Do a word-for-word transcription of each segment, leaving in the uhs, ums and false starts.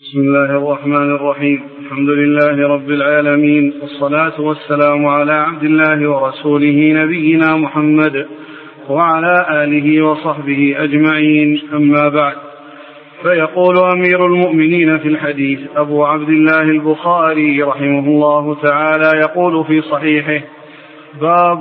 بسم الله الرحمن الرحيم. الحمد لله رب العالمين، والصلاة والسلام على عبد الله ورسوله نبينا محمد وعلى آله وصحبه أجمعين، أما بعد. فيقول أمير المؤمنين في الحديث أبو عبد الله البخاري رحمه الله تعالى يقول في صحيحه: باب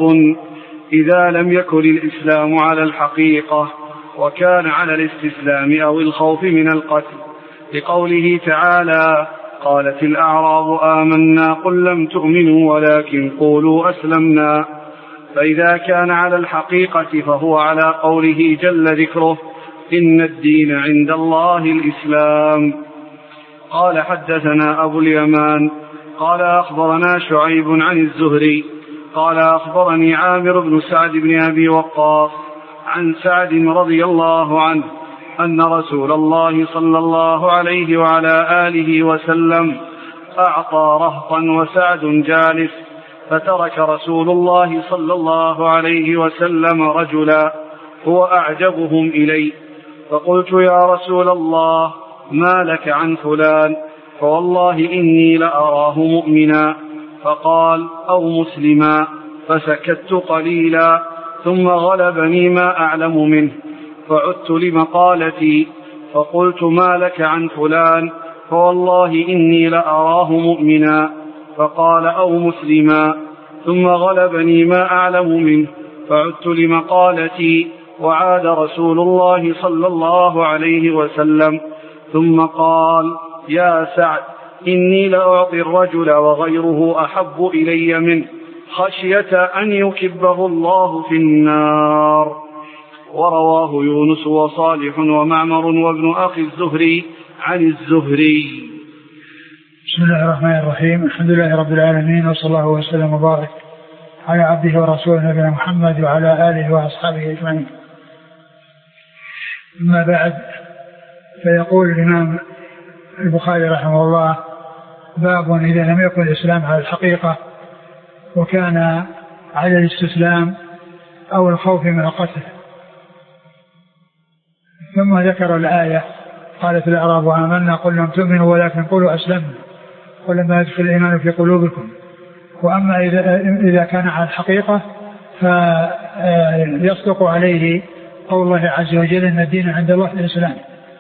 إذا لم يكن الإسلام على الحقيقة وكان على الاستسلام أو الخوف من القتل، لقوله تعالى: قالت الأعراب آمنا قل لم تؤمنوا ولكن قولوا أسلمنا. فإذا كان على الحقيقة فهو على قوله جل ذكره: إن الدين عند الله الإسلام. قال: حدثنا أبو اليمان قال أخبرنا شعيب عن الزهري قال أخبرني عامر بن سعد بن أبي وقاص عن سعد رضي الله عنه أن رسول الله صلى الله عليه وعلى آله وسلم أعطى رهطا وسعد جالس، فترك رسول الله صلى الله عليه وسلم رجلا هو أعجبهم إلي، فقلت: يا رسول الله، ما لك عن فلان؟ فوالله إني لأراه مؤمنا. فقال: أو مسلما. فسكت قليلا ثم غلبني ما أعلم منه، فعدت لمقالتي فقلت: ما لك عن فلان؟ فوالله إني لأراه مؤمنا. فقال: أو مسلما. ثم غلبني ما أعلم منه، فعدت لمقالتي، وعاد رسول الله صلى الله عليه وسلم ثم قال: يا سعد، إني لأعطي الرجل وغيره أحب إلي منه، خشية أن يكبه الله في النار. ورواه يونس وصالح ومعمر وابن أخي الزهري عن الزهري. بسم الله الرحمن الرحيم. الحمد لله رب العالمين، وصلى الله وسلم وبارك على عبده ورسوله نبينا محمد وعلى آله وأصحابه أجمعين. أما بعد، فيقول الإمام البخاري رحمه الله: باب إذا لم يكن الإسلام على الحقيقة وكان على الاستسلام أو الخوف من القتل. ثم ذكر الآية: قالت الأعراب آمنا قل لم تؤمنوا ولكن قولوا أسلمنا ولما يدخل الإيمان في قلوبكم. وأما إذا, إذا كان على الحقيقة فيصدق عليه قول الله عز وجل: إن الدين عند الله الإسلام.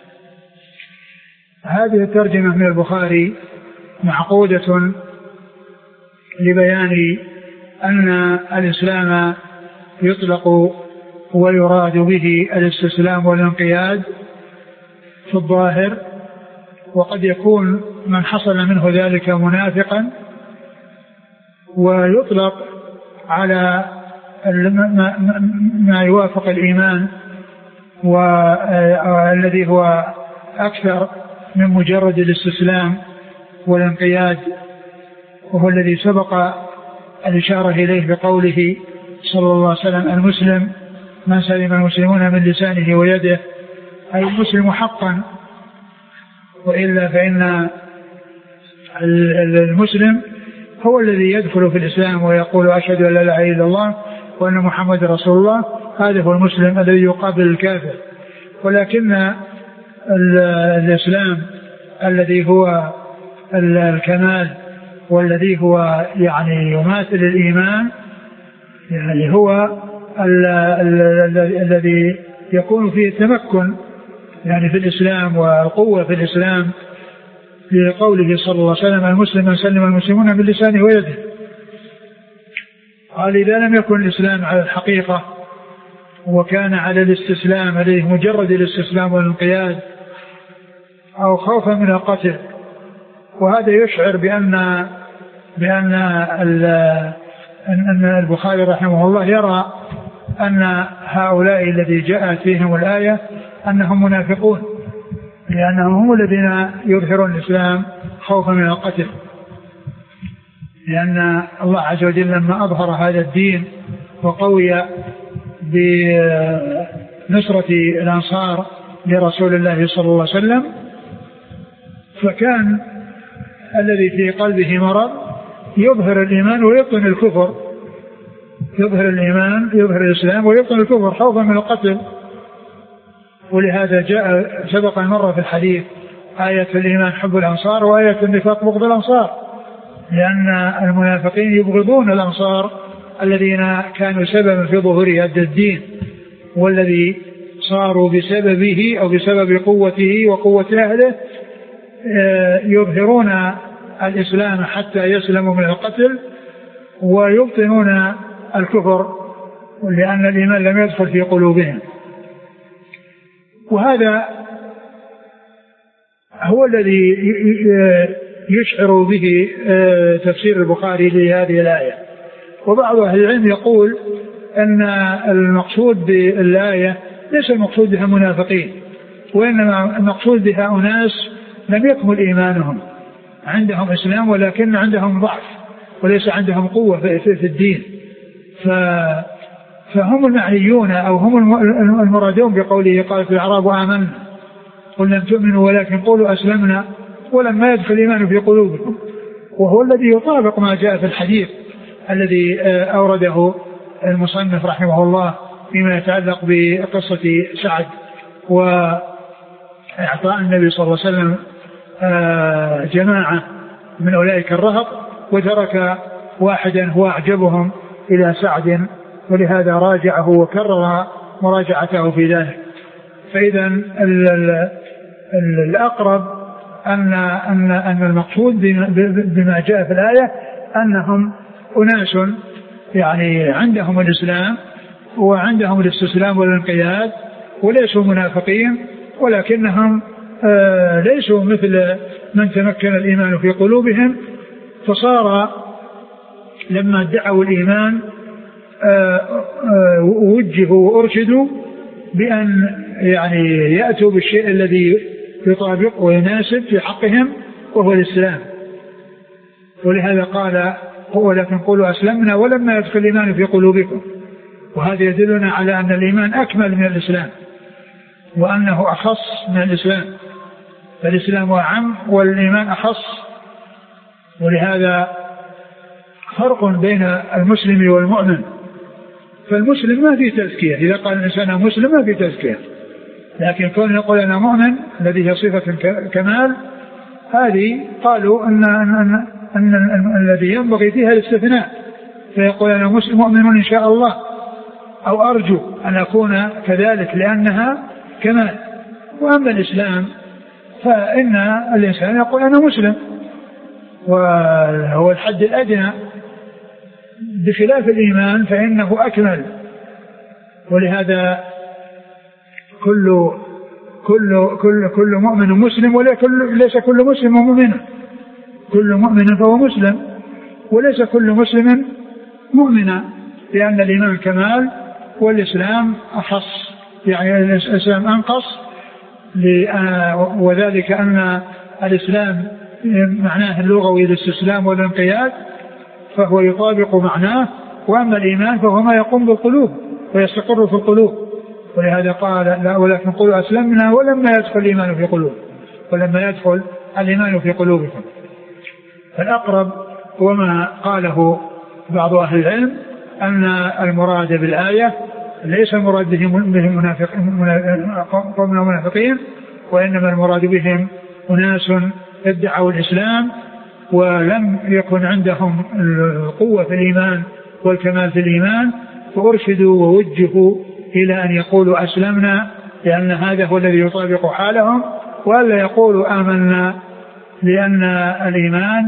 هذه الترجمة من البخاري معقودة لبيان أن الإسلام يطلق ويراد به الاستسلام والانقياد في الظاهر، وقد يكون من حصل منه ذلك منافقا، ويطلق على ما يوافق الإيمان والذي هو أكثر من مجرد الاستسلام والانقياد، وهو الذي سبق الإشارة إليه بقوله صلى الله عليه وسلم: المسلم من سلم المسلمون من لسانه ويده، أي المسلم حقا، وإلا فإن المسلم هو الذي يدخل في الإسلام ويقول: أشهد أن لا إله إلا الله وأن محمد رسول الله. هذا هو المسلم الذي يقابل الكافر. ولكن الإسلام الذي هو الكمال والذي هو يعني يماثل الإيمان، يعني هو الذي يكون فيه التمكن يعني في الإسلام والقوة في الإسلام، لقوله صلى الله عليه وسلم: المسلم من سلم المسلمون من لسانه ويده. قال: إذا لم يكن الإسلام على الحقيقة وكان على الاستسلام الذي مجرد الاستسلام والانقياد أو خوفا من القتل. وهذا يشعر بأن بأن أن البخاري رحمه الله يرى أن هؤلاء الذي جاءت فيهم الآية أنهم منافقون، لأنهم هم الذين يظهرون الإسلام خوفا من القتل، لأن الله عز وجل لما أظهر هذا الدين وقوي بنصرة الأنصار لرسول الله صلى الله عليه وسلم، فكان الذي في قلبه مرض يظهر الإيمان ويبطن الكفر، يظهر الإيمان يظهر الإسلام ويبطن الكفر خوفا من القتل. ولهذا جاء سبق مرة في الحديث آية الإيمان حب الأنصار وآية النفاق بغض الأنصار، لأن المنافقين يبغضون الأنصار الذين كانوا سببا في ظهور هذا الدين، والذي صاروا بسببه أو بسبب قوته وقوة أهله يظهرون الإسلام حتى يسلموا من القتل ويبطنون الكفر، لأن الإيمان لم يدخل في قلوبهم. وهذا هو الذي يشعر به تفسير البخاري لهذه الآية. وبعض أهل العلم يقول أن المقصود بالآية ليس المقصود بها منافقين، وإنما المقصود بها أناس لم يكمل إيمانهم، عندهم إسلام ولكن عندهم ضعف وليس عندهم قوة في الدين، فهم المعنيون أو هم المرادون بقوله قال في الأعراب آمنا قل لم تؤمنوا ولكن قولوا أسلمنا ولما يدخل الإيمان في قلوبكم، وهو الذي يطابق ما جاء في الحديث الذي أورده المصنف رحمه الله فيما يتعلق بقصة سعد وإعطاء النبي صلى الله عليه وسلم جماعة من أولئك الرهط وترك واحدا هو أعجبهم إلى سعد، ولهذا راجعه وكرر مراجعته في ذلك. فإذا الأقرب أن أن أن المقصود بما جاء في الآية أنهم أناس يعني عندهم الإسلام وعندهم الاستسلام والانقياد وليسوا منافقين، ولكنهم آه ليسوا مثل من تمكن الإيمان في قلوبهم، فصار لما ادعوا الإيمان آه آه وجهوا وأرشدوا بأن يعني يأتوا بالشيء الذي يطابق ويناسب في حقهم وهو الإسلام. ولهذا قال ولكن قولوا أسلمنا ولما يدخل الإيمان في قلوبكم، وهذا يدلنا على أن الإيمان أكمل من الإسلام وأنه أخص من الإسلام، فالإسلام أعم والإيمان أخص. ولهذا فرق بين المسلم والمؤمن، فالمسلم ما في تزكية، إذا قال الإنسان مسلم ما في تزكية، لكن كون يقول أنا مؤمن الذي هي صفة كمال، هذه قالوا أن, أن, أن, أن, أن الذي ينبغي فيها الاستثناء، فيقول أنا مسلم مؤمن إن شاء الله أو أرجو أن أكون كذلك لأنها كمال. وأما الإسلام فإن الإنسان يقول أنا مسلم وهو الحد الأدنى، بخلاف الإيمان فإنه أكمل. ولهذا كل كل كل كل مؤمن مسلم وليس كل مسلم مؤمن، كل مؤمن فهو مسلم وليس كل مسلم مؤمنا، لأن الإيمان كمال والإسلام أخص، يعني الإسلام أنقص، وذلك أن الإسلام معناه اللغوي الاستسلام والانقياد فهو يطابق معناه، وأما الإيمان فهو ما يقوم بالقلوب ويستقر في القلوب. ولهذا قال لا ولكن قولوا أسلمنا ولما يدخل الإيمان في قلوب ولما يدخل الإيمان في قلوبكم. فالأقرب وما قاله بعض أهل العلم أن المراد بالآية ليس المراد بهم منافقين، وإنما المراد بهم أناس ادعوا الإسلام ولم يكن عندهم القوة في الإيمان والكمال في الإيمان، فأرشدوا ووجهوا إلى أن يقولوا أسلمنا، لأن هذا هو الذي يطابق حالهم، وألا يقولوا آمنا، لأن الإيمان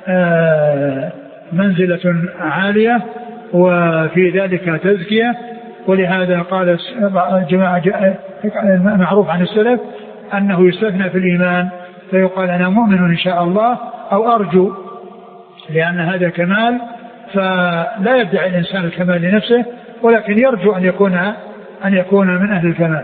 منزلة عالية وفي ذلك تزكية. ولهذا قال جماعة معروف عن السلف أنه يستثنى في الإيمان فيقال أنا مؤمن إن شاء الله أو أرجو، لأن هذا كمال، فلا يدعي الإنسان الكمال لنفسه ولكن يرجو أن يكون أن يكون من أهل الكمال.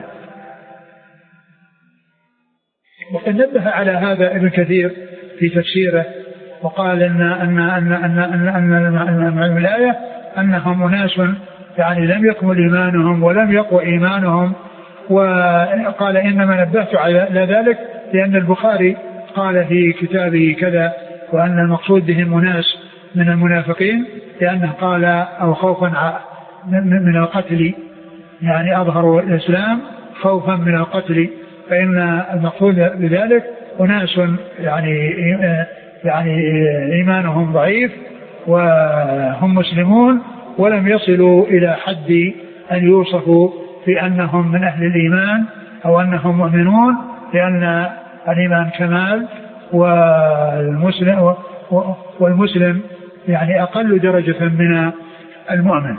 وقد نبه على هذا ابن كثير في تفسيره وقال أن أن أن أن أن أن أن الآية أنهم أناس يعني لم يكمل إيمانهم ولم يقوى إيمانهم، وقال إنما نبهت على ذلك لأن البخاري قال في كتابه كذا وأن المقصود بهم أناس من المنافقين، لأنه قال أو خوفا من القتل، يعني أظهروا الإسلام خوفا من القتل، فإن المقصود بذلك أناس يعني يعني إيمانهم ضعيف وهم مسلمون ولم يصلوا إلى حد أن يوصفوا بأنهم من أهل الإيمان أو أنهم مؤمنون، لأن الإيمان كمال والمسلم, والمسلم يعني أقل درجة من المؤمن.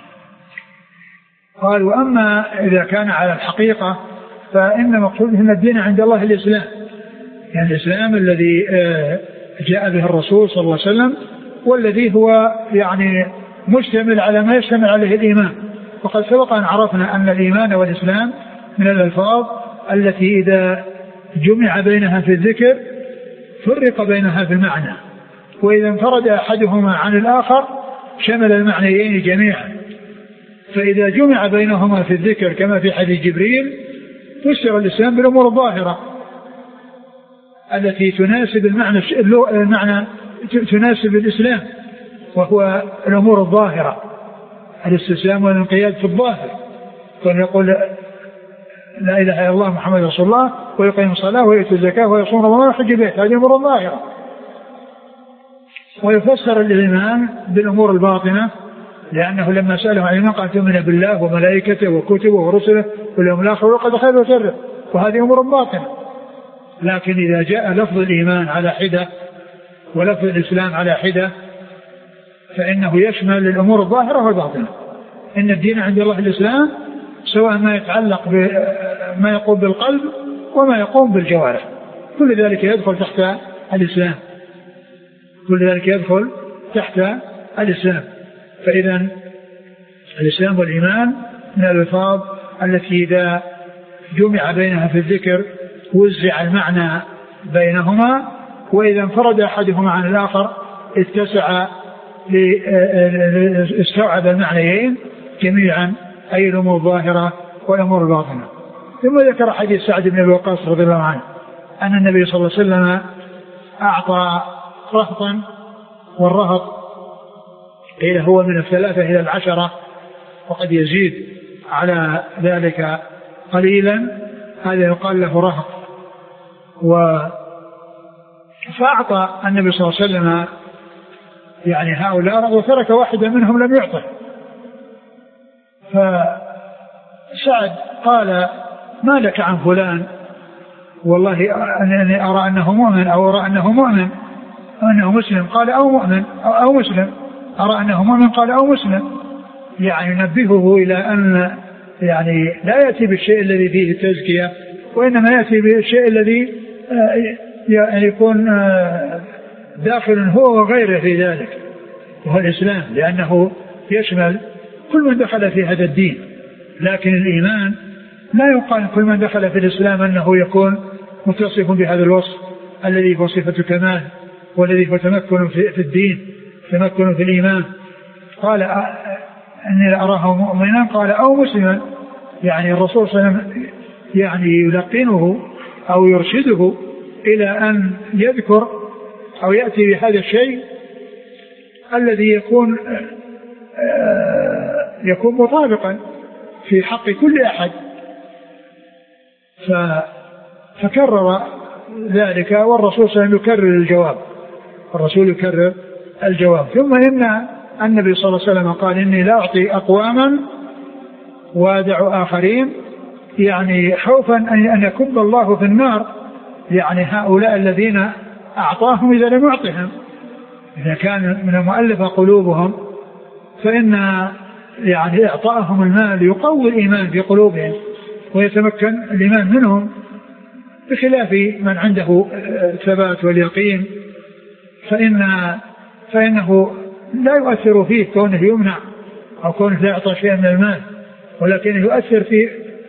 قال وأما إذا كان على الحقيقة فإن مقصود أن الدين عند الله الإسلام، يعني الإسلام الذي جاء به الرسول صلى الله عليه وسلم والذي هو يعني مشتمل على ما يشتمل عليه الإيمان. وقد سبق أن عرفنا أن الإيمان والإسلام من الألفاظ التي إذا جمع بينها في الذكر فرق بينها في المعنى، وإذا انفرد أحدهما عن الآخر شمل المعنيين جميعا. فإذا جمع بينهما في الذكر كما في حديث جبريل فسر الإسلام بالأمور الظاهرة التي تناسب المعنى, المعنى تناسب الإسلام، وهو الأمور الظاهرة، الاستسلام والانقياد في الظاهر، كان يقول لا إله إلا الله محمد رسول الله ويقيم الصلاة ويؤتي الزكاة ويصوم رمضان ويحج بيت، هذه الأمور الظاهرة. ويفسر الإيمان بالأمور الباطنة، لأنه لما سأله عن الإيمان قال تؤمن بالله وملائكته وكتبه ورسله واليوم الآخر وقد خير وشر، وهذه أمور باطنة. لكن إذا جاء لفظ الإيمان على حدة ولفظ الإسلام على حدة فإنه يشمل الأمور الظاهرة والباطنة. إن الدين عند الله الإسلام، سواء ما يتعلق بما يقوم بالقلب وما يقوم بالجوارح، كل ذلك يدخل تحت الإسلام، كل ذلك يدخل تحت الإسلام. فإذا الإسلام والإيمان من الألفاظ التي إذا جمع بينها في الذكر وزع المعنى بينهما، وإذا انفرد أحدهما عن الآخر اتسع لاستوعب المعنيين جميعا، أي الأمور الظاهرة والأمور الباطنة. ثم ذكر حديث سعد بن أبي وقاص رضي الله عنه أن النبي صلى الله عليه وسلم أعطى رهطا، والرهط قيل هو من الثلاثة إلى العشرة وقد يزيد على ذلك قليلا، هذا يقال له رهط. فأعطى النبي صلى الله عليه وسلم يعني هؤلاء وترك واحدا منهم لم يعطه. فسعد قال ما لك عن فلان؟ والله أنني أرى أنه مؤمن أو أرى أنه مؤمن أنه مسلم. قال أو مؤمن أو, أو مسلم. أرى أنه مؤمن قال أو مسلم. يعني ينبهه إلى أن يعني لا يأتي بالشيء الذي فيه التزكية، وإنما يأتي بالشيء الذي يعني يكون داخل هو وغيره في ذلك، وهو الإسلام، لأنه يشمل كل من دخل في هذا الدين. لكن الإيمان لا يقال كل من دخل في الإسلام أنه يكون متصف بهذا الوصف الذي هو صفة كمال، والذي هو تمكن في الدين، تمكن في الإيمان. قال أني أراه مؤمنا قال أو مسلما، يعني الرسول صلى الله عليه وسلم يعني يلقنه أو يرشده إلى أن يذكر أو يأتي بهذا الشيء الذي يكون يكون مطابقا في حق كل أحد. فكرر ذلك، والرسول صلى الله عليه وسلم يكرر الجواب، الرسول يكرر الجواب. ثم إن النبي صلى الله عليه وسلم قال إني لا أعطي أقواما وادع آخرين، يعني خوفا أن يكب الله في النار يعني هؤلاء الذين أعطاهم إذا لم يعطهم. إذا كان من المؤلفة قلوبهم فإن يعني إعطاءهم المال يقوي الإيمان في قلوبهم ويتمكن الإيمان منهم، بخلاف من عنده الثبات واليقين فإن فإنه لا يؤثر فيه كونه يمنع أو كونه لا يعطى شيئا من المال، ولكن يؤثر في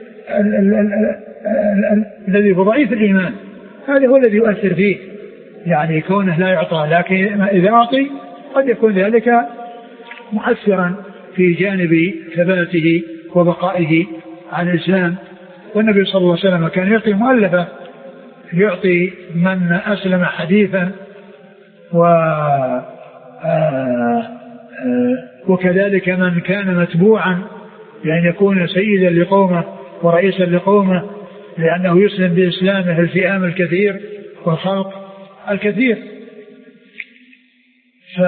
الذي هو ضعيف الإيمان، هذا هو الذي يؤثر فيه، يعني كونه لا يعطى. لكن إذا أعطي قد يكون ذلك مؤثرا في جانب ثباته وبقائه على الإسلام. والنبي صلى الله عليه وسلم كان يعطي مؤلفة، يعطي من أسلم حديثا، و وكذلك من كان متبوعا، يعني يكون سيدا لقومه ورئيسا لقومه، لأنه يسلم بإسلامه الفئام الكثير والخلق الكثير. ف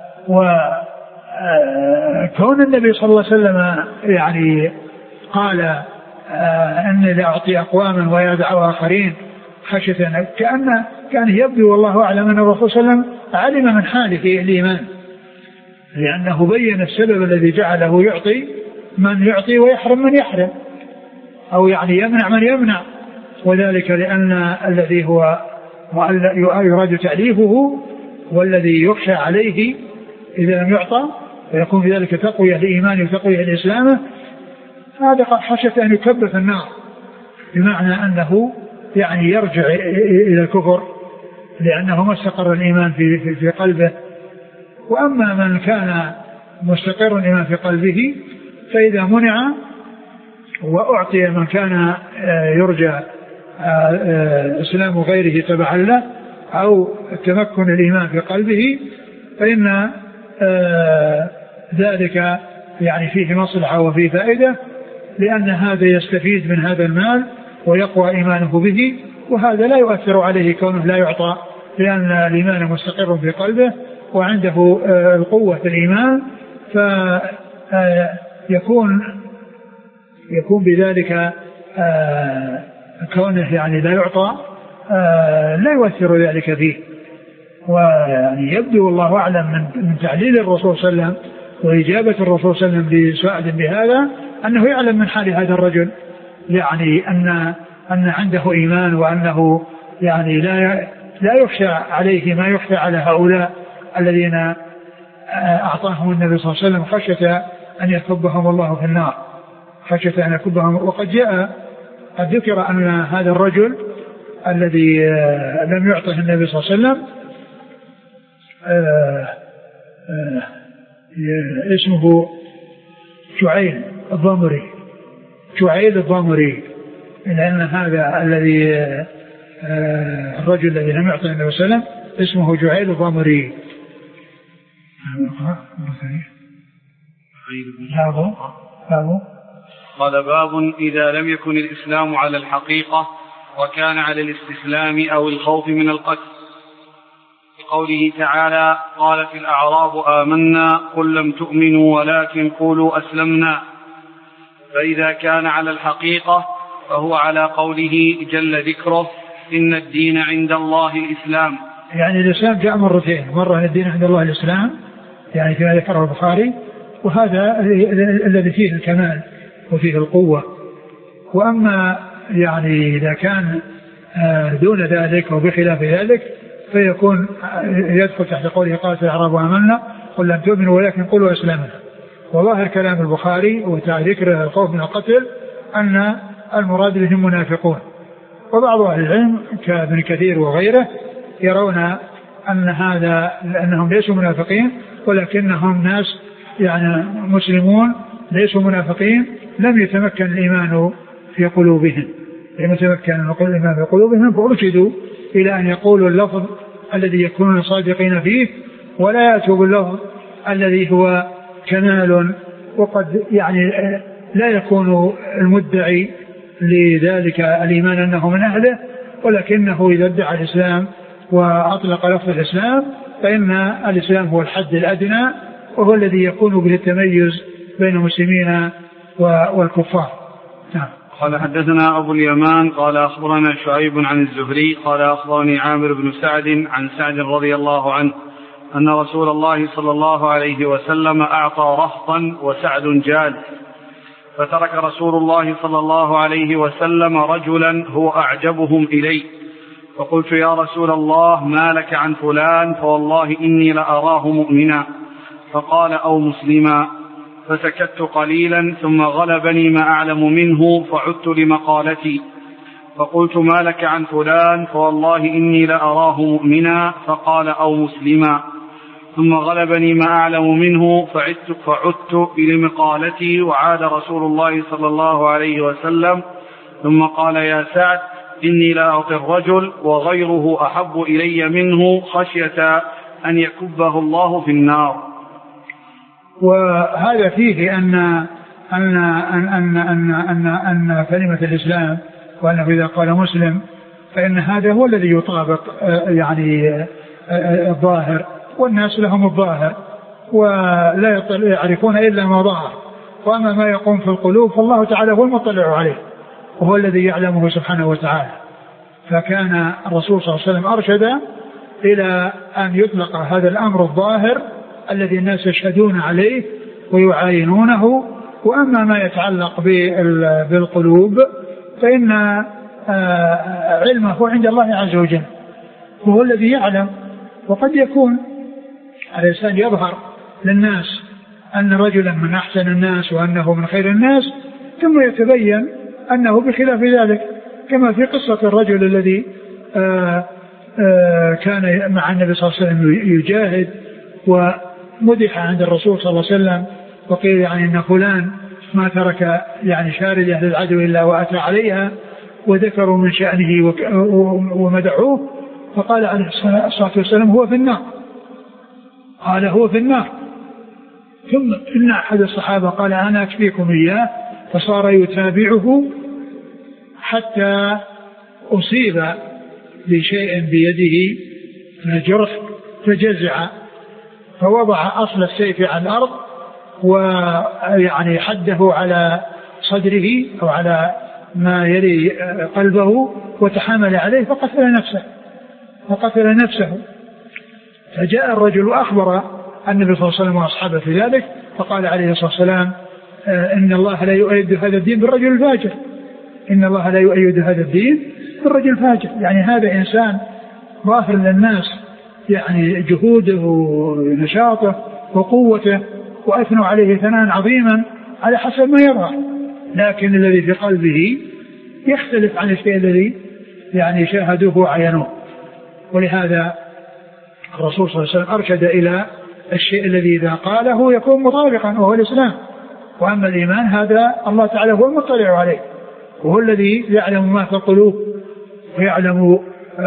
وكون النبي صلى الله عليه وسلم يعني قال أن لأعطي أقواما ويدع آخرين خشية، كأن كان يبدو والله أعلم أن الرسول صلى الله عليه وسلم علم من حاله الإيمان، لأنه بين السبب الذي جعله يعطي من يعطي ويحرم من يحرم، أو يعني يمنع من يمنع، وذلك لأن الذي هو يراد تأليفه والذي يخشى عليه إذا لم يعطى ويكون في ذلك تقوية لإيمانه وتقوية لإسلامه، هذا قد خشية أن يكب في النار، بمعنى أنه يعني يرجع إلى الكفر لأنه ما استقر الإيمان في, في, في قلبه. وأما من كان مستقر الإيمان في قلبه فإذا منع وأعطي من كان يرجى إسلام غيره تبعا له أو تمكن الإيمان في قلبه فإن ذلك يعني فيه مصلحة وفيه فائدة، لأن هذا يستفيد من هذا المال ويقوى إيمانه به، وهذا لا يؤثر عليه كونه لا يعطى، لأن الإيمان مستقر في قلبه وعنده القوة في الإيمان، فيكون يكون بذلك كونه يعني لا يعطى لا يؤثر ذلك فيه. ويعني يبدو والله أعلم من تعليل الرسول صلى الله عليه وسلم وإجابة الرسول صلى الله عليه وسلم لسؤال بهذا أنه يعلم من حال هذا الرجل، يعني أن أن عنده إيمان، وأنه يعني لا لا يخشى عليه ما يخشى على هؤلاء الذين أعطاهم النبي صلى الله عليه وسلم خشية أن يكبهم الله في النار، خشية أن يكبهم. وقد جاء قد ذكر أن هذا الرجل الذي لم يعطه النبي صلى الله عليه وسلم اسمه شعيل الضمري، شعيل الضمري، لأن هذا الذي الرجل الذي لم يعطه النبي صلى الله عليه وسلم اسمه شعيل الضمري. قال باب إذا لم يكن الإسلام على الحقيقة وكان على الاستسلام أو الخوف من القتل. قوله تعالى قالت الأعراب آمنا قل لم تؤمنوا ولكن قولوا أسلمنا. فإذا كان على الحقيقة فهو على قوله جل ذكره إن الدين عند الله الإسلام. يعني الإسلام جاء مرتين، مرة الدين عند الله الإسلام يعني فيما ذكره البخاري، وهذا الذي فيه الكمال وفيه القوة. وأما يعني إذا كان دون ذلك وبخلاف ذلك فيكون يدخل تحت قوله قالت الأعراب آمنا قل لم تؤمنوا ولكن قولوا أسلمنا. وظاهر كلام البخاري وذكر الخوف من القتل أن المراد بهم منافقون، وبعض أهل العلم كابن كثير وغيره يرون أن هذا لأنهم ليسوا منافقين ولكنهم ناس يعني مسلمون ليسوا منافقين، لم يتمكن الإيمان في قلوبهم، لم يتمكن الإيمان في قلوبهم فأرشدوا إلى أن يقولوا اللفظ الذي يكونون صادقين فيه ولا يأتوا باللفظ الذي هو كمال، وقد يعني لا يكون المدعي لذلك الإيمان أنه من أهله، ولكنه إذا ادعى الإسلام وأطلق لفظ الإسلام فإن الإسلام هو الحد الأدنى وهو الذي يكون به التميز بين المسلمين والكفار. نعم. قال حدثنا أبو اليمان قال أخبرنا شعيب عن الزهري قال أخبرني عامر بن سعد عن سعد رضي الله عنه أن رسول الله صلى الله عليه وسلم أعطى رهطا وسعد جالس، فترك رسول الله صلى الله عليه وسلم رجلا هو أعجبهم إلي، فقلت يا رسول الله ما لك عن فلان فوالله إني لأراه مؤمنا، فقال أو مسلما، فسكت قليلا ثم غلبني ما أعلم منه فعدت لمقالتي فقلت ما لك عن فلان فوالله إني لأراه مؤمنا، فقال أو مسلما، ثم غلبني ما أعلم منه فعدت, فعدت لمقالتي وعاد رسول الله صلى الله عليه وسلم ثم قال يا سعد إني لا أعطي الرجل وغيره أحب إلي منه خشية أن يكبه الله في النار. وهذا فيه أن أن أن أن أن أن, أن كلمة الإسلام وأنه إذا قال مسلم فإن هذا هو الذي يطابق يعني الظاهر، والناس لهم الظاهر ولا يعرفون إلا ما ظهر، وأما ما يقوم في القلوب فالله تعالى هو المطلع عليه وهو الذي يعلمه سبحانه وتعالى. فكان الرسول صلى الله عليه وسلم أرشد إلى أن يطلق هذا الأمر الظاهر الذي الناس يشهدون عليه ويعاينونه، وأما ما يتعلق بالقلوب فإن علمه عند الله عز وجل وهو الذي يعلم. وقد يكون الإنسان يظهر للناس أن رجلا من أحسن الناس وأنه من خير الناس، ثم يتبين أنه بخلاف ذلك، كما في قصة الرجل الذي آآ آآ كان مع النبي صلى الله عليه وسلم يجاهد ومدح عند الرسول صلى الله عليه وسلم، وقيل يعني أن فلان ما ترك يعني شاردة للعدو إلا وأتى عليها، وذكروا من شأنه ومدعوه، فقال عليه الصلاة والسلام هو في النار، قال هو في النار. ثم إن أحد الصحابة قال أنا أكفيكم إياه، فصار يتابعه حتى أصيب بشيء بيده من الجرح فجزع، فوضع أصل السيف على الأرض ويعني حده على صدره أو على ما يلي قلبه وتحامل عليه فقتل نفسه فقتل نفسه فجاء الرجل وأخبر النبي صلى الله عليه وسلم وأصحابه في ذلك، فقال عليه الصلاة والسلام إن الله لا يؤيد هذا الدين بالرجل الفاجر، إن الله لا يؤيد هذا الدين بالرجل الفاجر. يعني هذا إنسان ظاهر للناس يعني جهوده ونشاطه وقوته، وأثنوا عليه ثناء عظيما على حسب ما يرى، لكن الذي في قلبه يختلف عن الشيء الذي يعني شاهدوه وعينوه. ولهذا الرسول صلى الله عليه وسلم أرشد إلى الشيء الذي إذا قاله يكون مطابقا وهو الإسلام، وأما الإيمان هذا الله تعالى هو المطلع عليه وهو الذي يعلم ما في القلوب ويعلم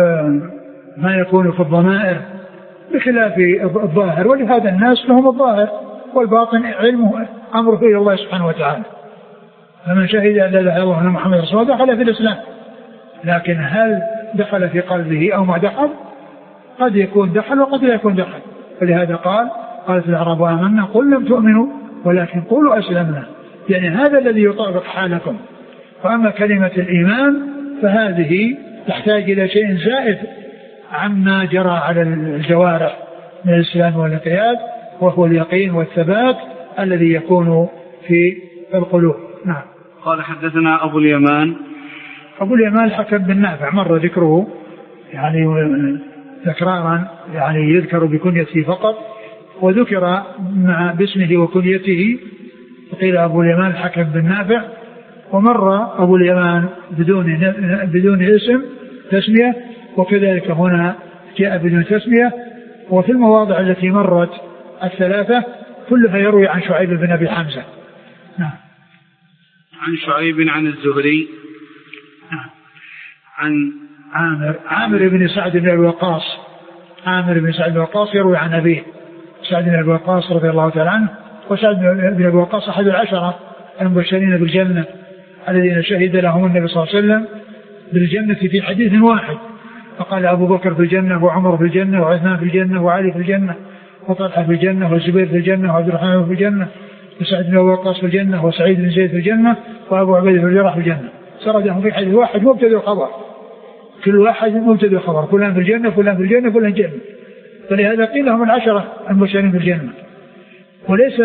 ما يكون في الضمائر بخلاف الظاهر. ولهذا الناس لهم الظاهر والباطن علمه أمره إلى الله سبحانه وتعالى. فمن شهد أن لا إله إلا الله وأن محمد رسول الله دخل في الإسلام، لكن هل دخل في قلبه أو ما دخل؟ قد يكون دخل وقد لا يكون دخل. فلهذا قال قالت الأعراب آمنا قل لم تؤمنوا ولكن قولوا أسلمنا، يعني هذا الذي يطابق حالكم. وأما كلمة الإيمان فهذه تحتاج إلى شيء زائد عما جرى على الجوارح من الإسلام والانقياد، وهو اليقين والثبات الذي يكون في القلوب. نعم. قال حدثنا أبو اليمان. أبو اليمان الحكم بن نافع مر ذكره يعني تكرارا، يعني يذكر بكنيته فقط، وذكر مع باسمه وكنيته قيل أبو اليمان الحكم بن نافع، ومر أبو اليمان بدون بدون اسم تسمية، وكذلك هنا جاء بدون تسمية. وفي المواضع التي مرت الثلاثة كلها يروي عن شعيب بن أبي حمزة. نعم. عن شعيب عن الزهري. نعم. عن عامر عامر بن سعد بن الوقاص عامر بن سعد بن الوقاص يروي عن أبيه سعد بن الوقاص رضي الله تعالى عنه. وسعد بن الوقاص أحد العشرة المبشرين بالجنة الذين شهد لهم النبي صلى الله عليه وسلم بالجنة في حديث واحد، فقال أبو بكر في الجنة وعمر في الجنة وعثمان في الجنة وعلي في الجنة وطلحة في الجنة والزبير في الجنة وعبد الرحمن في الجنة وسعد بن الوقاص في الجنة وسعيد بن زيد في الجنة وأبو عبيدة بن الجراح في الجنة. سردهم في حديث واحد مبتدأ وخبر، كل واحد مبتدأ وخبر، فلان في الجنة فلان في الجنة فلان الجنة. فلهذا قيل لهم العشرة المبشرين بالجنة. وليس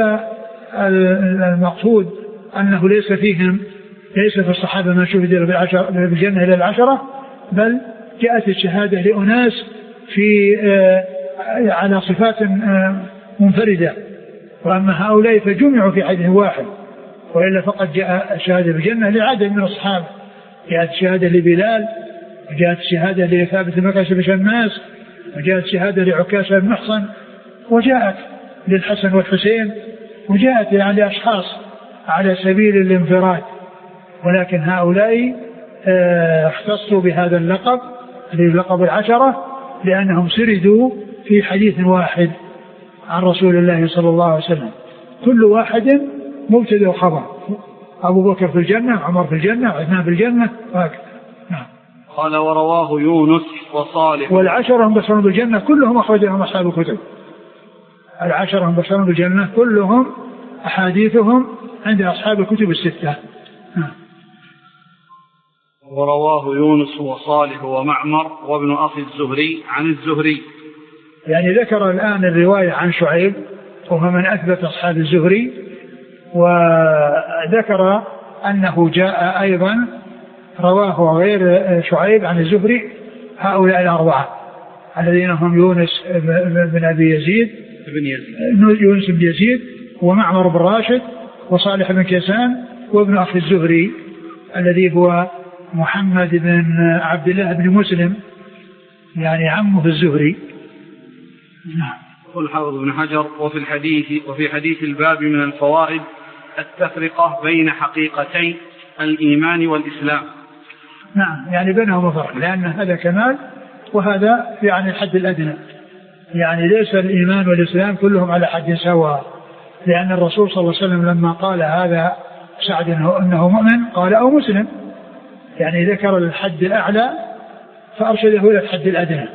المقصود أنه ليس فيهم ليس في الصحابة من شهد بالجنة إلى العشرة، بل جاءت الشهادة لأناس في على صفات منفردة، وأما هؤلاء فجمعوا في حديث واحد. وإلا فقد جاء الشهادة بالجنة لعدد من الصحابة، جاءت الشهادة لبلال، وجاءت الشهادة لثابت بن قيس بن شماس، وجاءت الشهادة لعكاشة بن محصن، وجاءت للحسن والحسين، وجاءت يعني أشخاص على سبيل الانفراد. ولكن هؤلاء اختصوا بهذا اللقب لقب العشرة لأنهم سردوا في حديث واحد عن رسول الله صلى الله عليه وسلم، كل واحد مبتدأ وخبر، أبو بكر في الجنة، عمر في الجنة، عثمان في الجنة، وهكذا. نعم. قال ورواه يونس وصالح. والعشرة مبشرون بالجنة كلهم أخرجهم أصحاب الكتب. العشرة مبشرون بالجنة كلهم أحاديثهم عند أصحاب الكتب الستة. ورواه يونس وصالح ومعمر وابن أخي الزهري عن الزهري. يعني ذكر الآن الرواية عن شعيب وهو من أثبت أصحاب الزهري، وذكر أنه جاء أيضا رواه غير شعيب عن الزهري هؤلاء الأربعة الذين هم يونس بن أبي يزيد بن يزيد يونس بن يزيد ومعمر بن راشد وصالح بن كيسان وابن أخي الزهري الذي هو محمد بن عبد الله بن مسلم يعني عمه الزهري. نعم. قال حافظ بن حجر وفي الحديث وفي حديث الباب من الفوائد التفرقة بين حقيقتي الإيمان والإسلام. نعم يعني بينهما فرق لأن هذا كمال وهذا يعني الحد الأدنى، يعني ليس الإيمان والإسلام كلهم على حد سواء، لأن الرسول صلى الله عليه وسلم لما قال هذا سعد أنه مؤمن قال أو مسلم، يعني ذكر الحد الأعلى فأرشده إلى الحد الأدنى.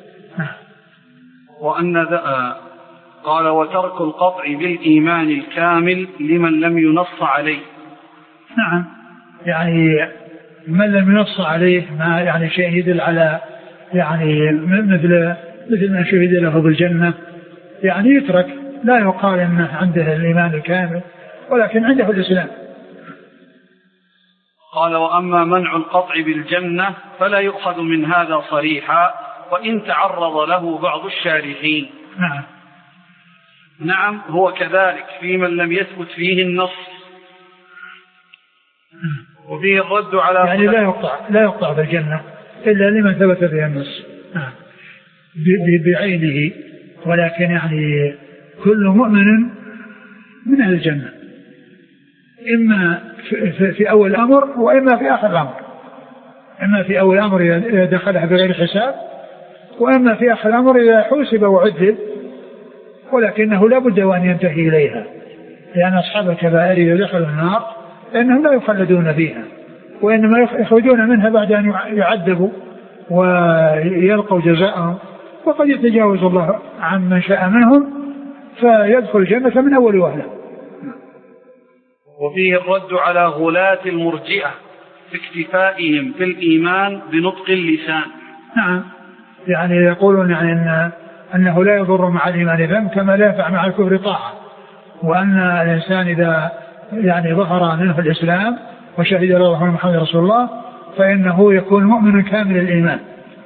وأن ذا قال وترك القطع بالإيمان الكامل لمن لم ينص عليه. نعم يعني من لم ينص عليه ما يعني شيء يدل على يعني مثل مثل ما شهد له بالجنة يعني يترك، لا يقال أنه عنده الإيمان الكامل ولكن عنده الإسلام. قال وأما منع القطع بالجنة فلا يؤخذ من هذا صريحا وإن تعرض له بعض الشارحين. نعم نعم هو كذلك في من لم يثبت فيه النص وفيه الرد على يعني لا يقطع لا يقطع بالجنة إلا لمن ثبت فيه النص بعينه، ولكن يعني كل مؤمن من أهل الجنة إما في أول الأمر وإما في آخر الأمر، إما في أول الأمر إذا دخلها بغير حساب وإما في آخر الأمر إذا حوسب وعذب، ولكنه لا بد وأن ينتهي إليها، لأن أصحاب الكبائر إذا دخلوا النار إنهم لا يخلدون فيها وإنما يخرجون منها بعد أن يعذبوا ويلقوا جزاءهم، وقد يتجاوز الله عن من شاء منهم فيدخل الجنة من أول وهلة. وفيه الرد على غلاة المرجئة في اكتفائهم في الإيمان بنطق اللسان. نعم يعني يقولون يعني أن أنه لا يضر مع الإيمان ذنب كما لا ينفع مع الكفر طاعة، وأن الإنسان إذا يعني ظهر منه الإسلام وشهد الله محمد رسول الله فإنه يكون مؤمن كامل الإيمان.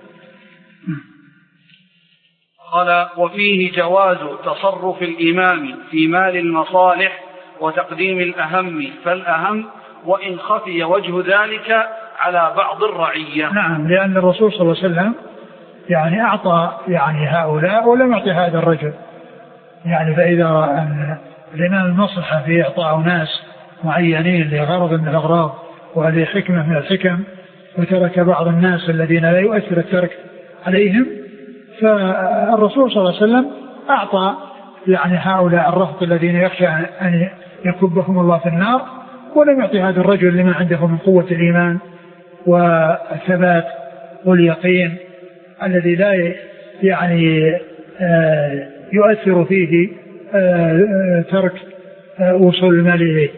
قال وفيه جواز تصرف الإمام في مال المصالح وتقديم الأهم فالأهم وإن خفي وجه ذلك على بعض الرعية. نعم لأن الرسول صلى الله عليه وسلم يعني أعطى يعني هؤلاء ولم يعطي هذا الرجل، يعني فإذا رأى الإمام المصلحة في إعطاء ناس معينين لغرض من الأغراض وهذه حكمة من الحكم وترك بعض الناس الذين لا يؤثر الترك عليهم، فالرسول صلى الله عليه وسلم أعطى يعني هؤلاء الرهط الذين يخشى أن يكبهم الله في النار، ولم يعطي هذا الرجل لما عنده من قوة الإيمان والثبات واليقين الذي لا يعني يؤثر فيه ترك وصول المال إليه.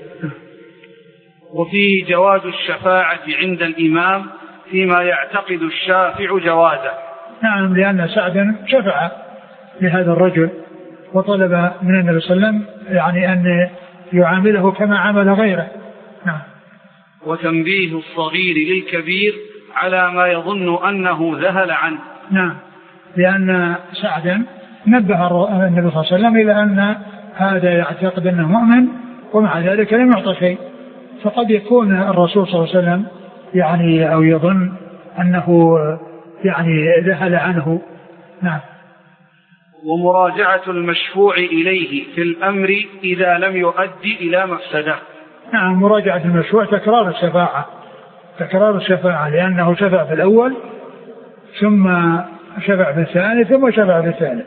وفيه جواز الشفاعة عند الإمام فيما يعتقد الشافع جوازه. نعم لأن سعدا شفع لهذا الرجل وطلب من النبي صلى الله عليه وسلم يعني أن يعامله كما عامل غيره. نعم. وتنبيه الصغير للكبير على ما يظن أنه ذهل عنه. نعم لأن سعدا نبه النبي صلى الله عليه وسلم إلى أن هذا يعتقد أنه مؤمن ومع ذلك لم يعطى شيء، فقد يكون الرسول صلى الله عليه وسلم يعني أو يظن أنه يعني ذهل عنه. نعم. ومراجعة المشفوع إليه في الأمر إذا لم يؤدي إلى مفسده. نعم مراجعة المشفوع تكرار الشفاعة تكرار الشفاعة لأنه شفع في الأول ثم شفع في الثاني ثم شفع في الثالث.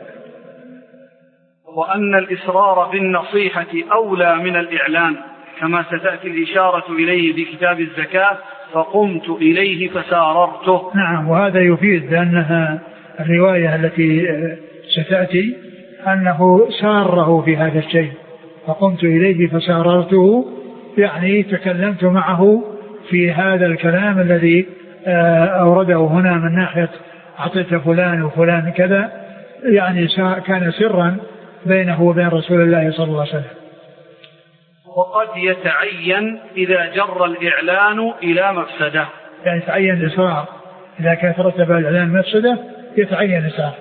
وأن الإصرار بالنصيحة أولى من الإعلان كما ستأتي الإشارة إليه في كتاب الزكاة فقمت إليه فساررته. نعم، وهذا يفيد بأنها الرواية التي ستأتي أنه ساره في هذا الشيء، فقمت إليه فساررته، يعني تكلمت معه في هذا الكلام الذي أورده هنا من ناحية أعطيت فلان وفلان كذا، يعني كان سرا بينه وبين رسول الله صلى الله عليه وسلم. وقد يتعين إذا جر الإعلان إلى مفسدة، يعني يتعين الإسرار إذا كان ترتب الإعلان مفسدة يتعين الإسرار.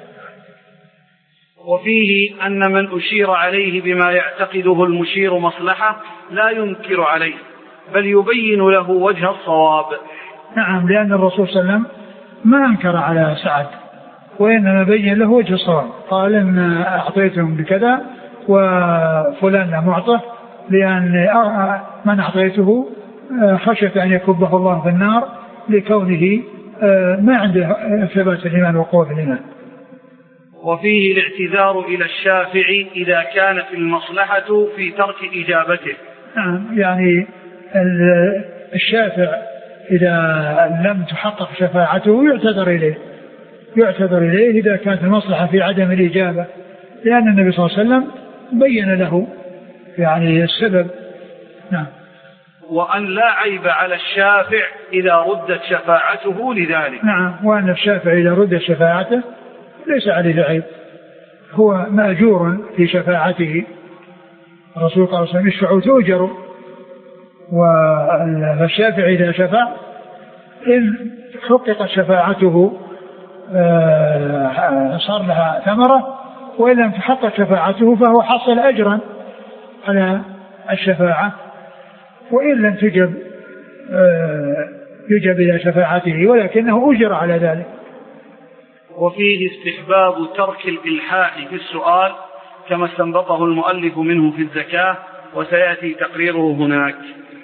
وفيه أن من أشير عليه بما يعتقده المشير مصلحة لا ينكر عليه بل يبين له وجه الصواب. نعم، لأن الرسول صلى الله عليه وسلم ما أنكر على سعد وإنما بين له وجه الصواب، قال إن أعطيتهم بكذا وفلان لا معطى لأن من أعطيته خشية أن يكبه الله في النار لكونه ما عنده ثبات الإيمان وقوة الإيمان. وفيه الاعتذار إلى الشافعي إذا كانت المصلحة في ترك إجابته. نعم، يعني الشافع إذا لم تحقق شفاعته يعتذر إليه يعتذر إليه إذا كانت المصلحة في عدم الإجابة، لأن النبي صلى الله عليه وسلم بين له يعني السبب. نعم. وأن لا عيب على الشافع إذا ردت شفاعته لذلك. نعم، وأن الشافع إذا ردت شفاعته ليس عليه عيب، هو مأجور في شفاعته. الرسول صلى الله عليه وسلم يشفع تؤجر، والشافع إذا شفع إن حققت شفاعته صار لها ثمرة، وإن لم تحقق شفاعته فهو حصل أجرا على الشفاعة، وإن لم تجب يجب إلى شفاعته ولكنه أجر على ذلك. وفيه استحباب ترك الإلحاح في السؤال كما استنبطه المؤلف منه في الزكاة، وسيأتي تقريره هناك.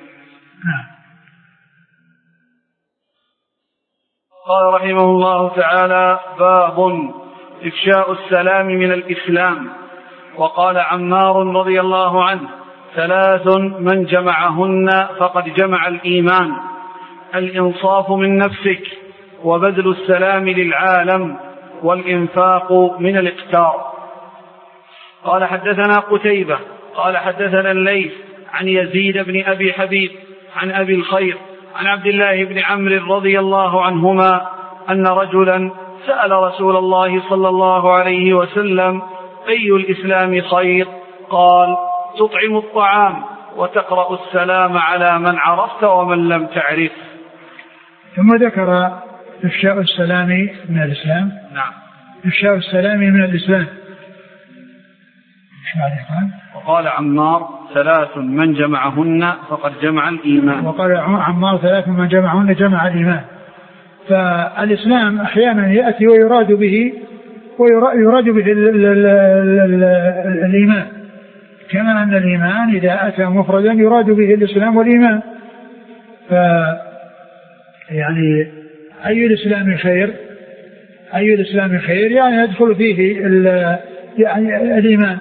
قال رحمه الله تعالى: باب إفشاء السلام من الإسلام. وقال عمار رضي الله عنه: ثلاث من جمعهن فقد جمع الإيمان: الإنصاف من نفسك، وبذل السلام للعالم، والإنفاق من الإقتار. قال حدثنا قتيبة قال حدثنا الليث عن يزيد بن أبي حبيب عن أبي الخير عن عبد الله بن عمرو رضي الله عنهما أن رجلا سأل رسول الله صلى الله عليه وسلم: أي الإسلام خير؟ قال: تطعم الطعام وتقرأ السلام على من عرفت ومن لم تعرف. ثم ذكر إفشاء السلام من الإسلام. نعم. إفشاء السلام من الإسلام. وقال عمار: ثلاث من جمعهن فقد جمع الإيمان. وقال عمار: ثلاث من جمعهن جمع الإيمان. فالإسلام أحيانا يأتي ويراد به ويراد به ال ال ال ال الإيمان، كما أن الإيمان إذا أتى مفردا يراد به الإسلام والإيمان. ف يعني أي الإسلام خير؟ أي الإسلام خير يعني يدخل فيه يعني الإيمان.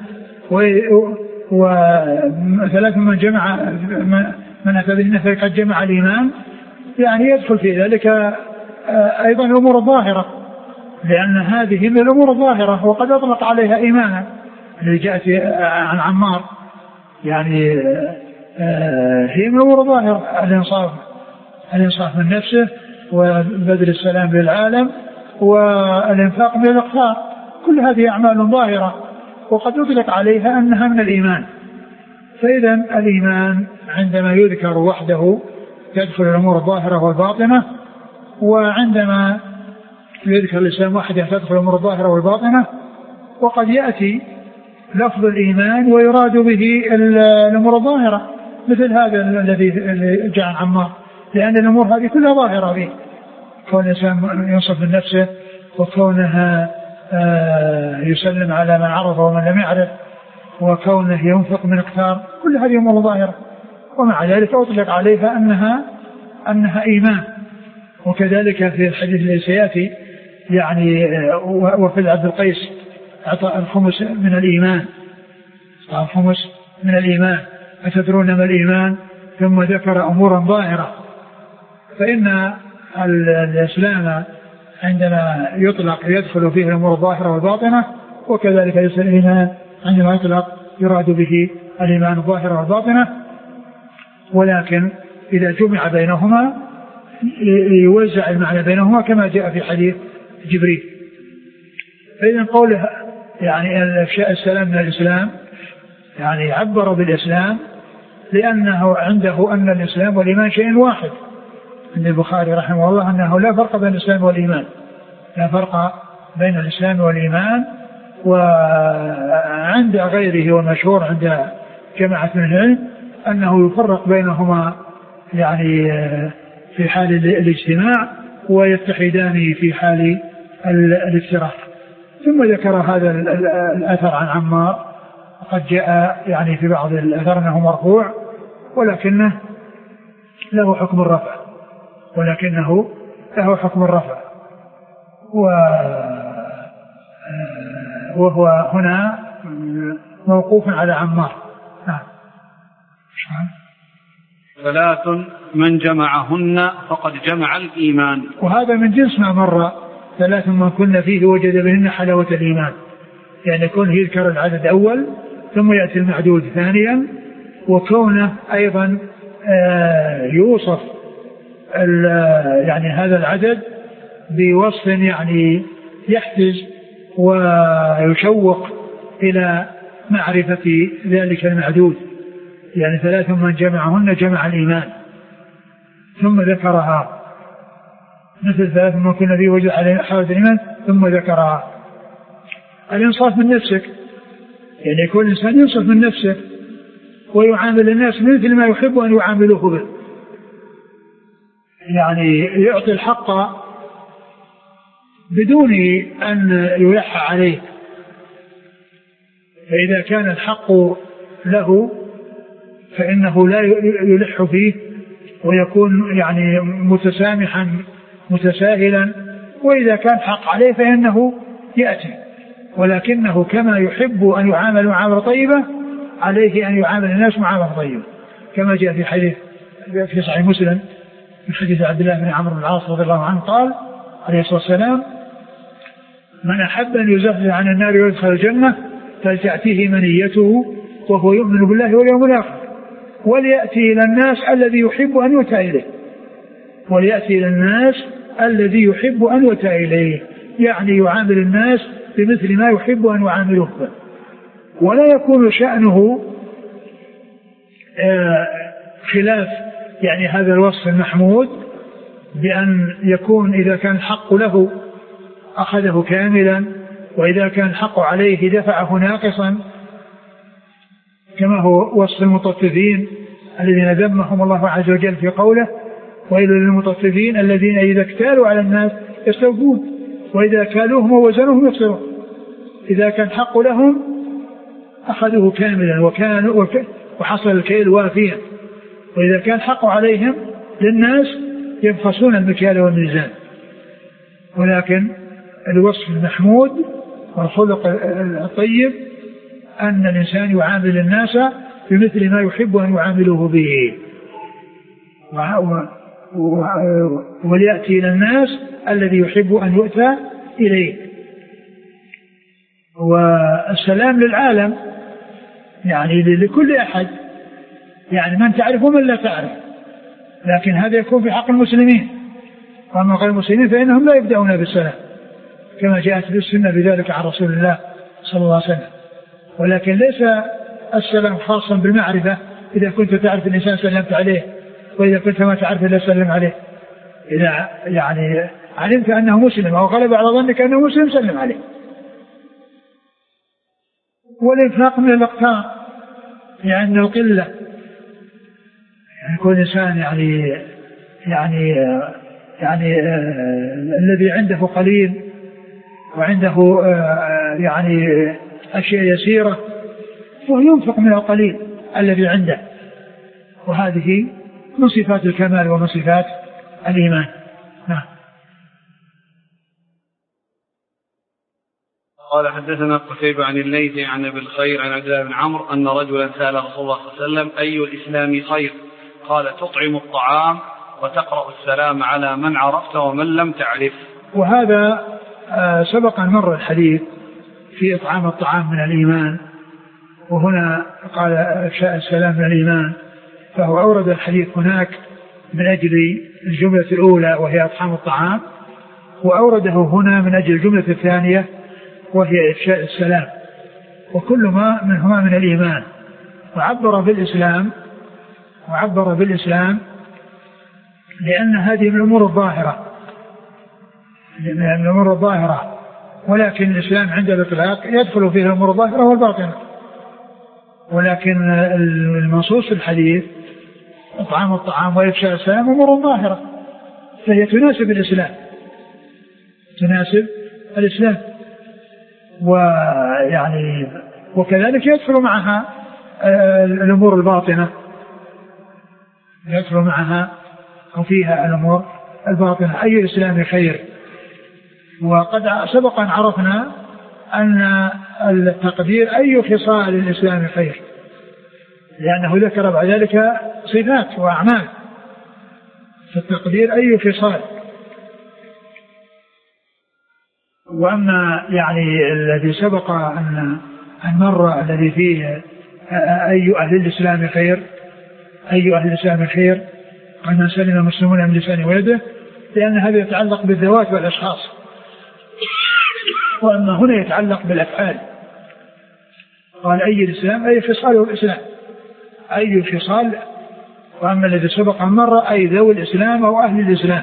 وثلاث من جمع من أتى به فقد جمع الإيمان، يعني يدخل في ذلك أيضا الأمور الظاهرة، لأن هذه من الأمور الظاهرة وقد أطلق عليها إيمانا اللي جاءت عن عمار، يعني هي من الأمور الظاهرة: الإنصاف الإنصاف من نفسه، وبذل السلام للعالم، والإنفاق من الإقتار. كل هذه أعمال ظاهرة وقد يطلق عليها أنها من الإيمان. فإذا الإيمان عندما يذكر وحده يدخل الأمور الظاهرة والباطنة، وعندما يذكر الإسلام وحده تدخل الأمور الظاهرة والباطنة. وقد يأتي لفظ الإيمان ويراد به الأمور الظاهرة مثل هذا الذي جاء عن عمار، لأن الأمور هذه كلها ظاهرة به، كون الإنسان ينصف من نفسه، وكونها يسلم على من عرف ومن لم يعرف، وكونه ينفق من إقتار، كل هذه أمور ظاهرة، ومع ذلك أطلق عليها أنها أنها إيمان. وكذلك في الحديث الذي سيأتي يعني وفي عبد القيس أعطى الخمس من الإيمان، أعطى الخمس من الإيمان. أتدرون ما الإيمان؟ ثم ذكر أمورا ظاهرة فإن الإسلام عندما يطلق يدخل فيه الأمور الظاهرة والباطنة، وكذلك الإيمان عندما يطلق يراد به الإيمان الظاهرة والباطنة، ولكن إذا جمع بينهما يوزع المعنى بينهما كما جاء في حديث جبريل. فإذا قوله يعني السلام من الإسلام يعني عبر بالإسلام لأنه عنده أن الإسلام والإيمان شيء واحد. عند البخاري رحمه الله أنه لا فرق بين الإسلام والإيمان، لا فرق بين الإسلام والإيمان. وعند غيره والمشهور عند جماعة من العلم أنه يفرق بينهما يعني في حال الاجتماع ويتحدان في حال الافتراق. ثم ذكر هذا الأثر عن عمار، قد جاء يعني في بعض الأثر أنه مرفوع ولكنه له حكم الرفع، ولكنه له حكم الرفع وهو هنا موقوف على عمار. نعم. ثلاث من جمعهن فقد جمع الإيمان. وهذا من جنس ما مر، ثلاث من كن فيه وجد بهن حلاوة الإيمان، يعني يكون يذكر العدد أول ثم يأتي المعدود ثانيا، وكونه أيضا يوصف يعني هذا العدد بوصف يعني يحتج ويشوق إلى معرفة ذلك المعدود، يعني ثلاث من جمعهن جمع الإيمان. ثم ذكرها مثل ثلاث من كنا فيه وجد حلاوة الإيمان ثم ذكرها. الإنصاف من نفسك، يعني يكون الإنسان ينصف من نفسه ويعامل الناس مثل ما يحب أن يعاملوه به، يعني يعطي الحق بدون أن يلح عليه. فإذا كان الحق له فإنه لا يلح فيه ويكون يعني متسامحا متساهلا، وإذا كان حق عليه فإنه يأتي، ولكنه كما يحب أن يعامل معاملة طيبة عليه أن يعامل الناس معاملة طيبة، كما جاء في حديث في صحيح مسلم من حديث عبد الله بن عمرو بن العاص رضي الله عنه قال عليه الصلاة والسلام: من أحب أن يزحزح عن النار ويدخل الجنة فلتأتيه منيته وهو يؤمن بالله واليوم الآخر وليأتي إلى الناس الذي يحب أن يؤتى إليه، وليأتي إلى الناس الذي يحب أن يؤتى إليه، يعني يعامل الناس بمثل ما يحب أن يعاملوه به، ولا يكون شأنه خلاف يعني هذا الوصف المحمود، بأن يكون إذا كان الحق له أخذه كاملا، وإذا كان الحق عليه دفعه ناقصا، كما هو وصف المطففين الذين ذمهم الله عز وجل في قوله: ويل للمطففين الذين إذا اكتالوا على الناس يستوفون وإذا كالوهم ووزنوهم يخسرون. إذا كان حق لهم أخذوه كاملا وكانوا وحصل الكيل وافيا، وإذا كان حق عليهم للناس يبخسون المكيال والميزان. ولكن الوصف المحمود والخلق الطيب أن الإنسان يعامل الناس بمثل ما يحب أن يعاملوه به، وليأتي إلى الناس الذي يحب أن يؤتى إليه. والسلام للعالم يعني لكل أحد، يعني من تعرف ومن لا تعرف، لكن هذا يكون في حق المسلمين، وأما غير المسلمين فإنهم لا يبدأون بالسلام كما جاءت في السنة بذلك عن رسول الله صلى الله عليه وسلم. ولكن ليس السلام خاصا بالمعرفة، إذا كنت تعرف الإنسان سلمت عليه، وإذا كنت ما تعرف لا سلم عليه. إذا يعني علمت أنه مسلم أو غلب على ظنك أنه مسلم سلم عليه. والإنفاق من الأقطار يعني من القلة، يعني يكون إنسان يعني يعني يعني آه الذي عنده قليل وعنده آه يعني أشياء يسيرة وينفق من القليل الذي عنده، وهذه من صفات الكمال ومن صفات الإيمان. نعم. قال حدثنا قتيبة عن الليث عن ابي الخير عن عبد الله بن عمرو أن رجلا سأل رسول الله صلى الله عليه وسلم: أي الإسلام خير؟ قال: تطعم الطعام وتقرأ السلام على من عرفت ومن لم تعرف. وهذا سبق أن مر الحديث في إطعام الطعام من الإيمان، وهنا قال إفشاء السلام من الإيمان، فهو أورد الحديث هناك من أجل الجملة الأولى وهي إطعام الطعام، وأورده هنا من أجل الجملة الثانية وهي إفشاء السلام، وكل ما منهما من الإيمان. وعبر بالإسلام وعبر بالإسلام لأن هذه من الأمور الظاهرة من الأمور الظاهرة ولكن الإسلام عند الإطلاق يدخل فيه الأمور الظاهرة والباطنة، ولكن المنصوص الحديث إطعام الطعام وإفشاء السلام أمور ظاهرة، فهي تناسب الإسلام تناسب الإسلام ويعني وكذلك يدخل معها الأمور الباطنة يدخل معها أو فيها الأمور الباطنة. أي الإسلام خير. وقد سبق أن عرفنا أن التقدير أي خصال الإسلام خير، لأنه ذكر بعد ذلك صفات وأعمال، فالتقدير أي خصال. وأما يعني الذي سبق أن مر الذي فيه أي أهل الإسلام خير أي أهل الإسلام خير قال من سلم المسلمون من لسانه ويده، لأن هذا يتعلق بالذوات والأشخاص، وأما هنا يتعلق بالأفعال. قال أي الإسلام أي خصاله الإسلام أي خصال. وأما الذي سبق أن مر أي ذوي الإسلام أو أهل الإسلام،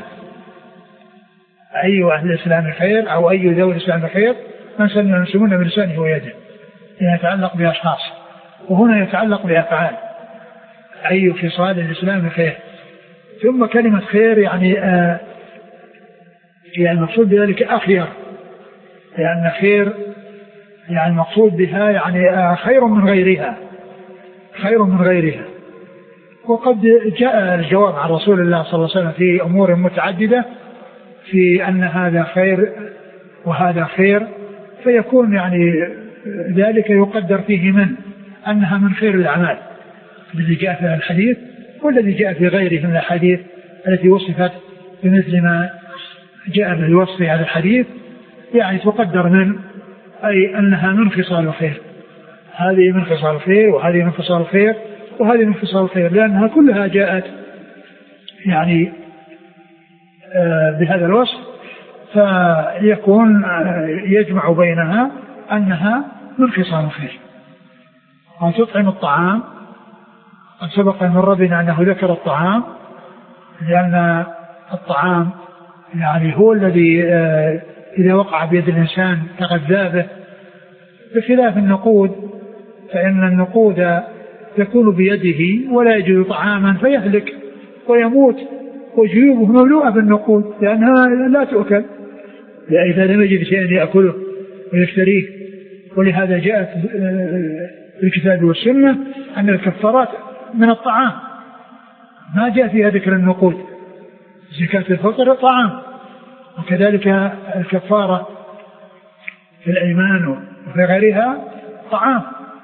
أي أهل الإسلام خير أو أي ذوي الإسلام خير من سلم المسلمون من لسانه ويده، يتعلق بأشخاص، وهنا يتعلق بأفعال أي خصال الإسلام خير. ثم كلمة خير يعني آه يعني المقصود بذلك أخير، لأن خير يعني المقصود بها يعني آه خير من غيرها خير من غيرها. وقد جاء الجواب عن رسول الله صلى الله عليه وسلم في أمور متعددة في أن هذا خير وهذا خير، فيكون يعني ذلك يقدر فيه من أنها من خير الأعمال الذي جاء في الحديث والذي جاء في غيره من الحديث التي وصفت بمثل ما جاء بالوصف على الحديث، يعني تقدر من أي أنها من خصال الخير، هذه من خصال الخير وهذه من خصال الخير وهذه من خصال الخير، لأنها كلها جاءت يعني آه بهذا الوصف، فيكون آه يجمع بينها أنها من خصال الخير. وتطعم الطعام قد سبق المرة بنا أنه ذكر الطعام، لأن الطعام يعني هو الذي آه إذا وقع بيد الإنسان تغذى به، بخلاف النقود فإن النقود تكون بيده ولا يجد طعاما فيهلك ويموت وجيوبه مملوءة بالنقود لأنها لا تؤكل إذا لم يجد شيئا يأكله ويشتريه. ولهذا جاءت في الكتاب والسنة أن الكفارات من الطعام، ما جاء فيها ذكر النقود. زكاة الفطر طعام، وكذلك الكفارة في الأيمان وفي غيرها طعام.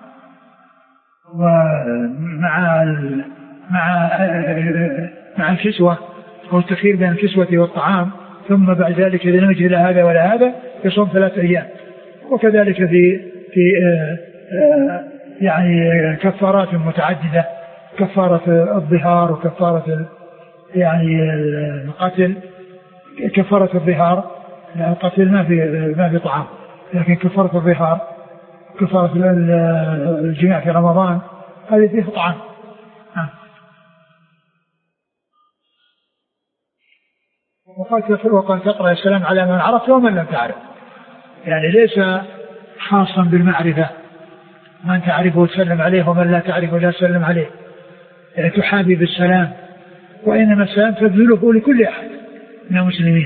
ومع مع مع الكسوة والتخيير بين الكسوة والطعام، ثم بعد ذلك إذا لم يجد هذا ولا هذا يصوم ثلاثة أيام. وكذلك في في يعني كفارات متعددة، كفارة الظهار وكفارة يعني القتل. كفارة الظهار القتل ما في ما في طعام، لكن كفارة الظهار كفارة الجماع في رمضان هذه فيه طعام. وقال تقرأ السلام على من عرفت ومن لم تعرف، يعني ليس خاصا بالمعرفة، من تعرفه تسلم عليه ومن لا تعرفه لا تسلم عليه، يعني تحابي بالسلام، وإنما السلام تبذله لكل أحد من المسلمين.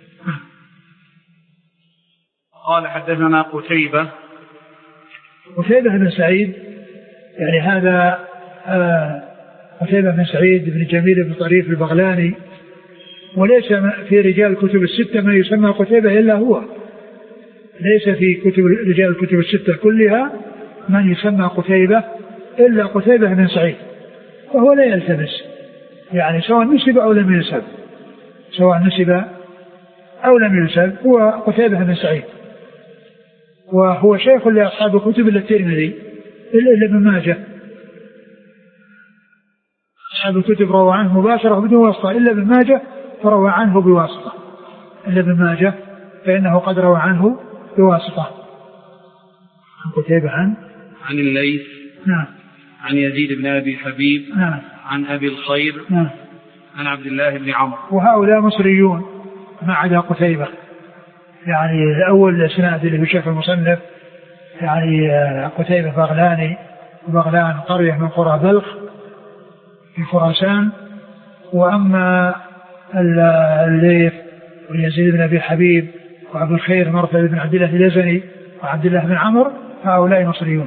قال حدثنا قتيبة قتيبة بن سعيد، يعني هذا آه قتيبة بن سعيد بن جميل بن طريف البغلاني، وليس في رجال الكتب الستة ما يسمى قتيبة إلا هو، ليس في كتب رجال الكتب الستة كلها من يسمى قتيبة إلا قتيبة بن سعيد، وهو لا يلتبس يعني سواء نسب أو لم ينسب، سواء نسب أو لم ينسب، هو قتيبة بن سعيد، وهو شيخ لأصحاب كتب الترمذي إلا ابن ماجه. أصحاب الكتب روى عنه مباشرة بدون واسطة إلا ابن ماجه فروى عنه بواسطة، إلا ابن ماجه فإنه قد روى عنه بواسطة. عن قتيبة عن عن الليث نعم عن يزيد بن أبي حبيب نعم عن أبي الخير نعم عن عبد الله بن عمرو. وهؤلاء مصريون ما عدا قتيبة. يعني الأول الإسناد اللي في شيخ المصنف يعني قتيبة بغلاني، وبغلان قرية من قرى بلخ في خراسان. وأما الليث ويزيد بن أبي حبيب وأبو الخير مرثد بن عبد الله اليزني وعبد الله بن عمرو هؤلاء مصريون.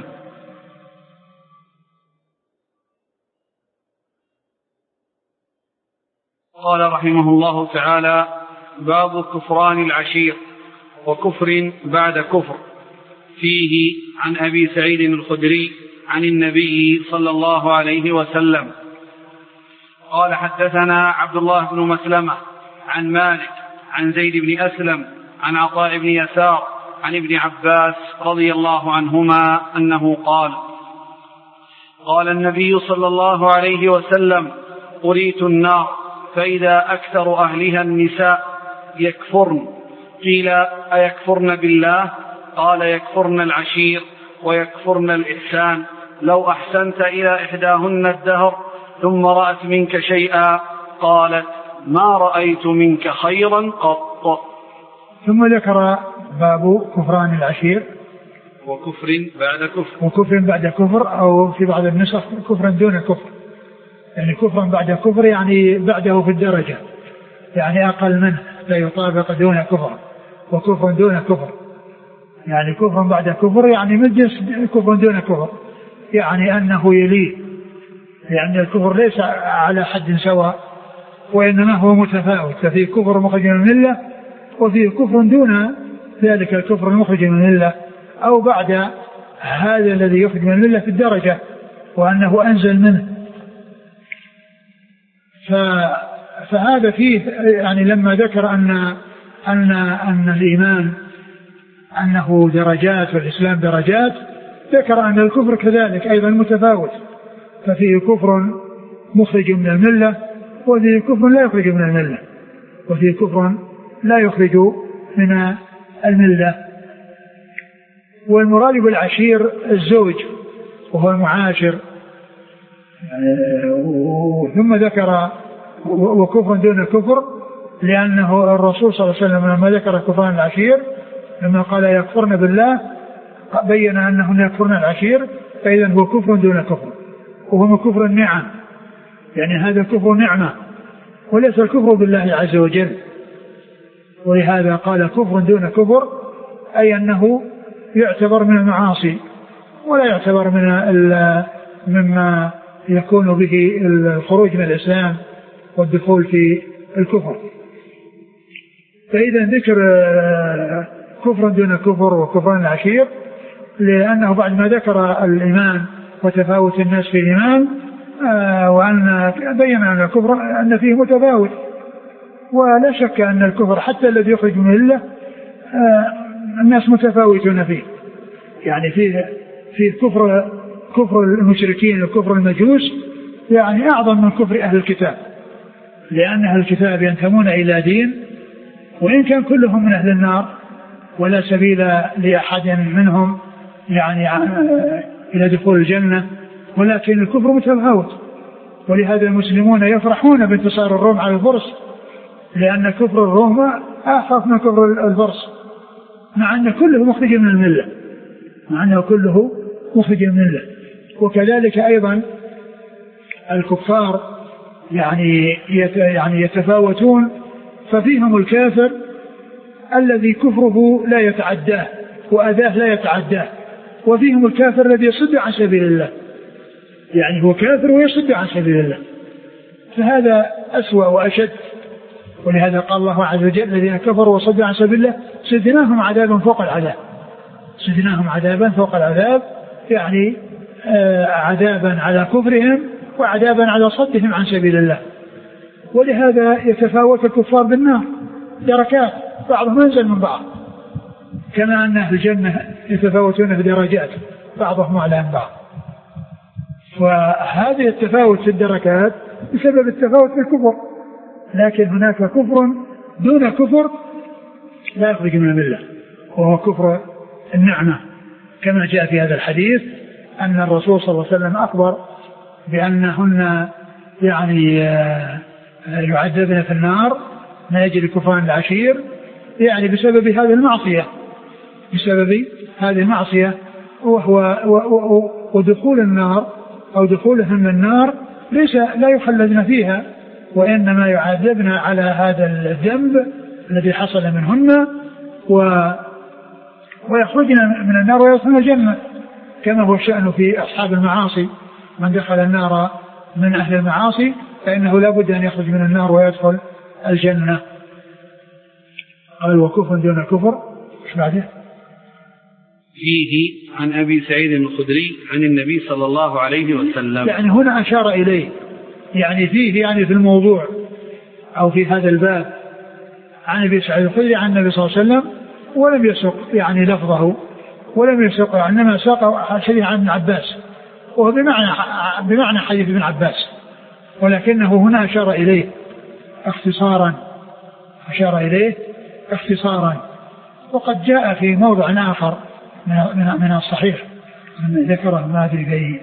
قال رحمه الله تعالى: باب كفران العشير وكفر بعد كفر. فيه عن أبي سعيد الخدري عن النبي صلى الله عليه وسلم قال: حدثنا عبد الله بن مسلمة عن مالك عن زيد بن أسلم عن عطاء بن يسار عن ابن عباس رضي الله عنهما أنه قال: قال النبي صلى الله عليه وسلم: أريت النار فإذا أكثر أهلها النساء يكفرن. قيل: أيكفرن بالله؟ قال: يكفرن العشير ويكفرن الإحسان. لو أحسنت إلى إحداهن الدهر ثم رأت منك شيئا قالت: ما رأيت منك خيرا قط. ثم ذكر باب كفران العشير وكفر بعد كفر وكفر بعد كفر، أو في بعض النسخ كفر دون كفر، يعني كفر بعد كفر يعني بعده في الدرجة، يعني أقل منه لا يطابق دون كفر، وكفر دون كفر يعني كفر بعد كفر يعني من جنس كفر دون كفر، يعني أنه يليه، يعني الكفر ليس على حد سواء وإنما هو متفاوت، ففيه كفر مخرج من الملة وفيه كفر دون ذلك الكفر المخرج من الملة، أو بعد هذا الذي يخرج من الملة في الدرجة وأنه أنزل منه. فهذا فيه يعني لما ذكر أن أن أن الإيمان أنه درجات والإسلام درجات، ذكر أن الكفر كذلك أيضا متفاوت، ففيه كفر مخرج من الملة وفيه كفر لا يخرج من الملة وفيه كفر لا يخرج من الملة. والمراد بالعشير الزوج وهو المعاشر. ثم ذكر وكفر دون كفر لأنه الرسول صلى الله عليه وسلم لما ذكر كفران العشير لما قال يكفرن بالله بين أنهم يكفرن العشير، فإذا هو كفر دون كفر، وهو كفر النعم، يعني هذا كفر نعمة وليس الكفر بالله عز وجل. ولهذا قال كفر دون كفر، أي أنه يعتبر من المعاصي ولا يعتبر من مما يكون به الخروج من الإسلام والدخول في الكفر. فإذا ذكر كفر دون كفر وكفران العشير لأنه بعد ما ذكر الإيمان وتفاوت الناس في الإيمان وأن بين أن الكفر أن فيه متفاوت، ولا شك أن الكفر حتى الذي يخرج من الله الناس متفاوتون فيه، يعني فيه في كفر كفر المشركين وكفر المجوس يعني أعظم من كفر أهل الكتاب، لأن أهل الكتاب ينتمون إلى دين وإن كان كلهم من أهل النار ولا سبيل لأحد منهم يعني إلى دخول الجنة، ولكن الكفر متفاوت. ولهذا المسلمون يفرحون بانتصار الروم على الفرس، لأن كفر الروم أخف من كفر الفرس، مع أن كله مخرج من الملة مع أنه كله مخرج من الملة. وكذلك أيضا الكفار يعني يعني يتفاوتون، ففيهم الكافر الذي كفره لا يتعداه وأذاه لا يتعداه، وفيهم الكافر الذي يصد عن سبيل الله، يعني هو كافر ويصد عن سبيل الله، فهذا أسوأ وأشد. ولهذا قال الله عز وجل الذين كفروا وصدوا عن سبيل الله سدناهم عذابا فوق العذاب سدناهم عذابا فوق العذاب يعني آه عذابا على كفرهم وعذابا على صدهم عن سبيل الله. ولهذا يتفاوت الكفار بالنار دركات، بعضهم أنزل من بعض، كما أن أهل الجنة يتفاوتون في درجات بعضهم أعلى من بعض. وهذه التفاوت في الدركات بسبب التفاوت في الكفر، لكن هناك كفر دون كفر لا يخرج من الملة، وهو كفر النعمة، كما جاء في هذا الحديث أن الرسول صلى الله عليه وسلم أخبر بأنهن يعني يعذبن في النار من أجل كفران العشير، يعني بسبب هذه المعصية، بسبب هذه المعصية. وهو ودخول النار أو دخولهن النار ليس لا يخلدن فيها، وإنما يعذبن على هذا الذنب الذي حصل منهن و ويخرجن من النار ويدخلن الجنة، كما هو الشأن في أصحاب المعاصي، من دخل النار من أهل المعاصي فإنه لا بد أن يخرج من النار ويدخل الجنة. قال وكفر دون كفر. ايش بعده؟ فيه عن أبي سعيد الخدري عن النبي صلى الله عليه وسلم، يعني هنا أشار إليه، يعني فيه يعني في الموضوع أو في هذا الباب عن أبي سعيد الخدري عن النبي صلى الله عليه وسلم، ولم يسق يعني لفظه، ولم يسق، إنما ساق حديث عن ابن عباس، وهو بمعنى بمعنى حديث ابن عباس، ولكنه هنا أشار إليه اختصارا، أشار إليه اختصارا. وقد جاء في موضع آخر من من الصحيح من ذكره ما أدري في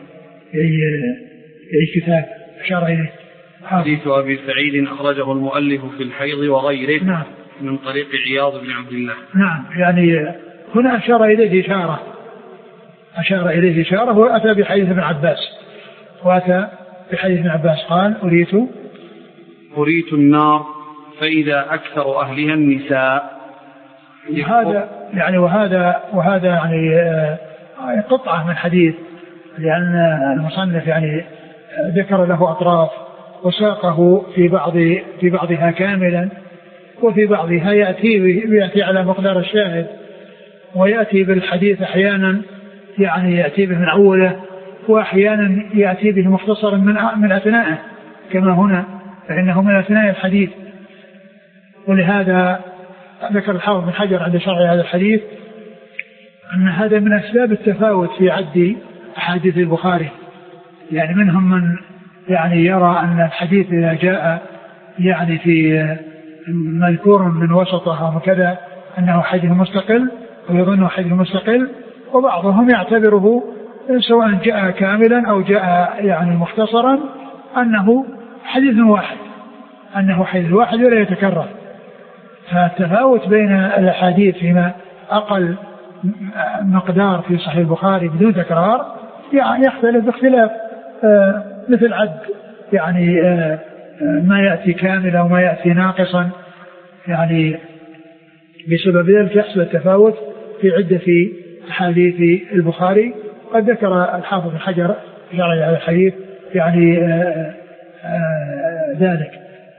أي كتاب أشار إليه. حديث أبي سعيد أخرجه المؤلف في الحيض وغيره. نعم. من طريق عياض بن عبد الله. نعم، يعني هنا أشار إليه إشارة، أشار إليه إشارة، وأتى بحديث ابن عباس، وأتى بحديث ابن عباس قال أريت أريت النار فإذا أكثر أهلها النساء. هذا يعني وهذا وهذا يعني قطعة من حديث، لأن المصنف يعني ذكر له أطراف وساقه في بعض في بعضها كاملا، وفي بعضها يأتي يأتي على مقدار الشاهد، ويأتي بالحديث أحيانا يعني يأتي به من أوله، وأحيانا يأتي به مختصرا من من أثنائه، كما هنا فإنه من أثناء الحديث. ولهذا ذكر الحافظ بن حجر عند شرح هذا الحديث أن هذا من أسباب التفاوت في عد أحاديث البخاري، يعني منهم من يعني يرى أن الحديث إذا جاء يعني في مذكور من وسطه وكذا أنه حديث مستقل ويظنه حديث مستقل، وبعضهم يعتبره سواء جاء كاملا أو جاء يعني مختصرا أنه حديث واحد، أنه حديث واحد ولا يتكرر. فالتفاوت بين الأحاديث فيما أقل مقدار في صحيح البخاري بدون تكرار يعني يختلف باختلاف مثل عد يعني ما يأتي كاملا وما يأتي ناقصا، يعني بسبب ذلك يحصل التفاوت في عدة أحاديث البخاري. قد ذكر الحافظ بن حجر في هذا الحديث يعني آآ آآ ذلك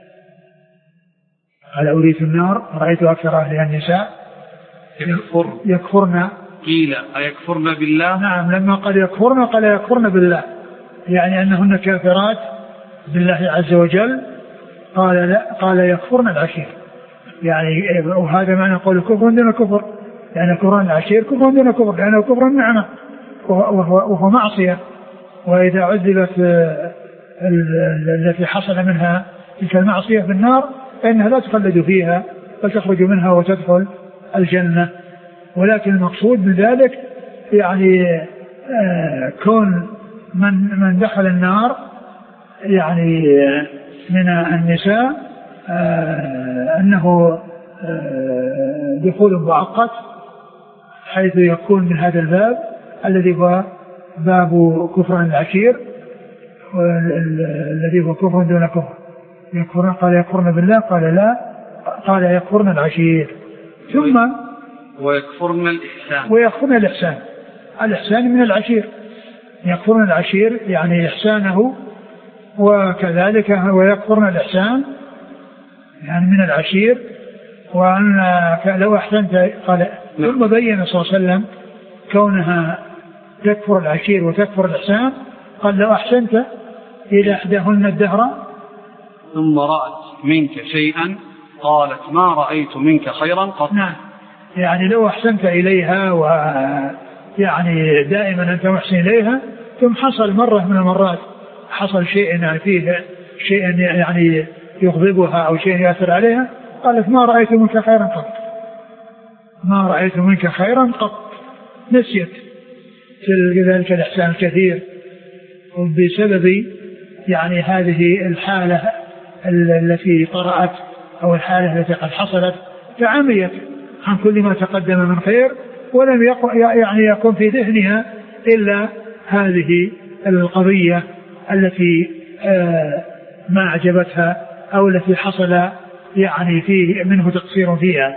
على أريت النار رأيت أكثر أهلها النساء يكفر يكفرن، قيل أيكفرن بالله؟ نعم، لما قال يكفرن قال يكفرن بالله، يعني أنهن كافرات بالله عز وجل. قال لا، قال يكفرن العشير، يعني وهذا معنى قول كفر دون كفر، يعني كفران العشير كفر دون كفر، لأنه كفر النعمة وهو, وهو معصية، وإذا عذبت التي حصل منها تلك المعصية في النار فإنها لا تخلد فيها بل تخرج منها وتدخل الجنة. ولكن المقصود من ذلك يعني آه كون من من دخل النار يعني من النساء آه أنه آه دخول مؤقت، حيث يكون من هذا الباب الذي هو باب كفران العشير الذي هو كفر دون كفر. يكفرن، قال يكفرن بالله، قال لا، قال يكفرن العشير. ثم ويكفرن الإحسان، ويكفرن الإحسان، الإحسان من العشير، يكفرن العشير يعني إحسانه، وكذلك ويكفرن الإحسان يعني من العشير. وأن لو أحسنت قال، ثم بين صلى الله عليه وسلم كونها تكفر العشير وتكفر الإحسان، قال لو أحسنت إلى إحداهن الدهر ثم رأت منك شيئا قالت ما رأيت منك خيرا قط. نعم، يعني لو أحسنت إليها ويعني دائما أنت محسن إليها ثم حصل مرة من المرات حصل شيء يعني فيه شيء يعني يغضبها أو شيء يأثر عليها قالت ما رأيت منك خيرا قط، ما رأيت منك خيرا قط، نسيت ذلك الإحسان الكثير بسبب يعني هذه الحالة التي طرأت أو الحالة التي قد حصلت، فعميت عن كل ما تقدم من خير ولم يكن يعني يكون في ذهنها إلا هذه القضية التي آه ما أعجبتها أو التي حصل يعني فيه منه تقصير فيها.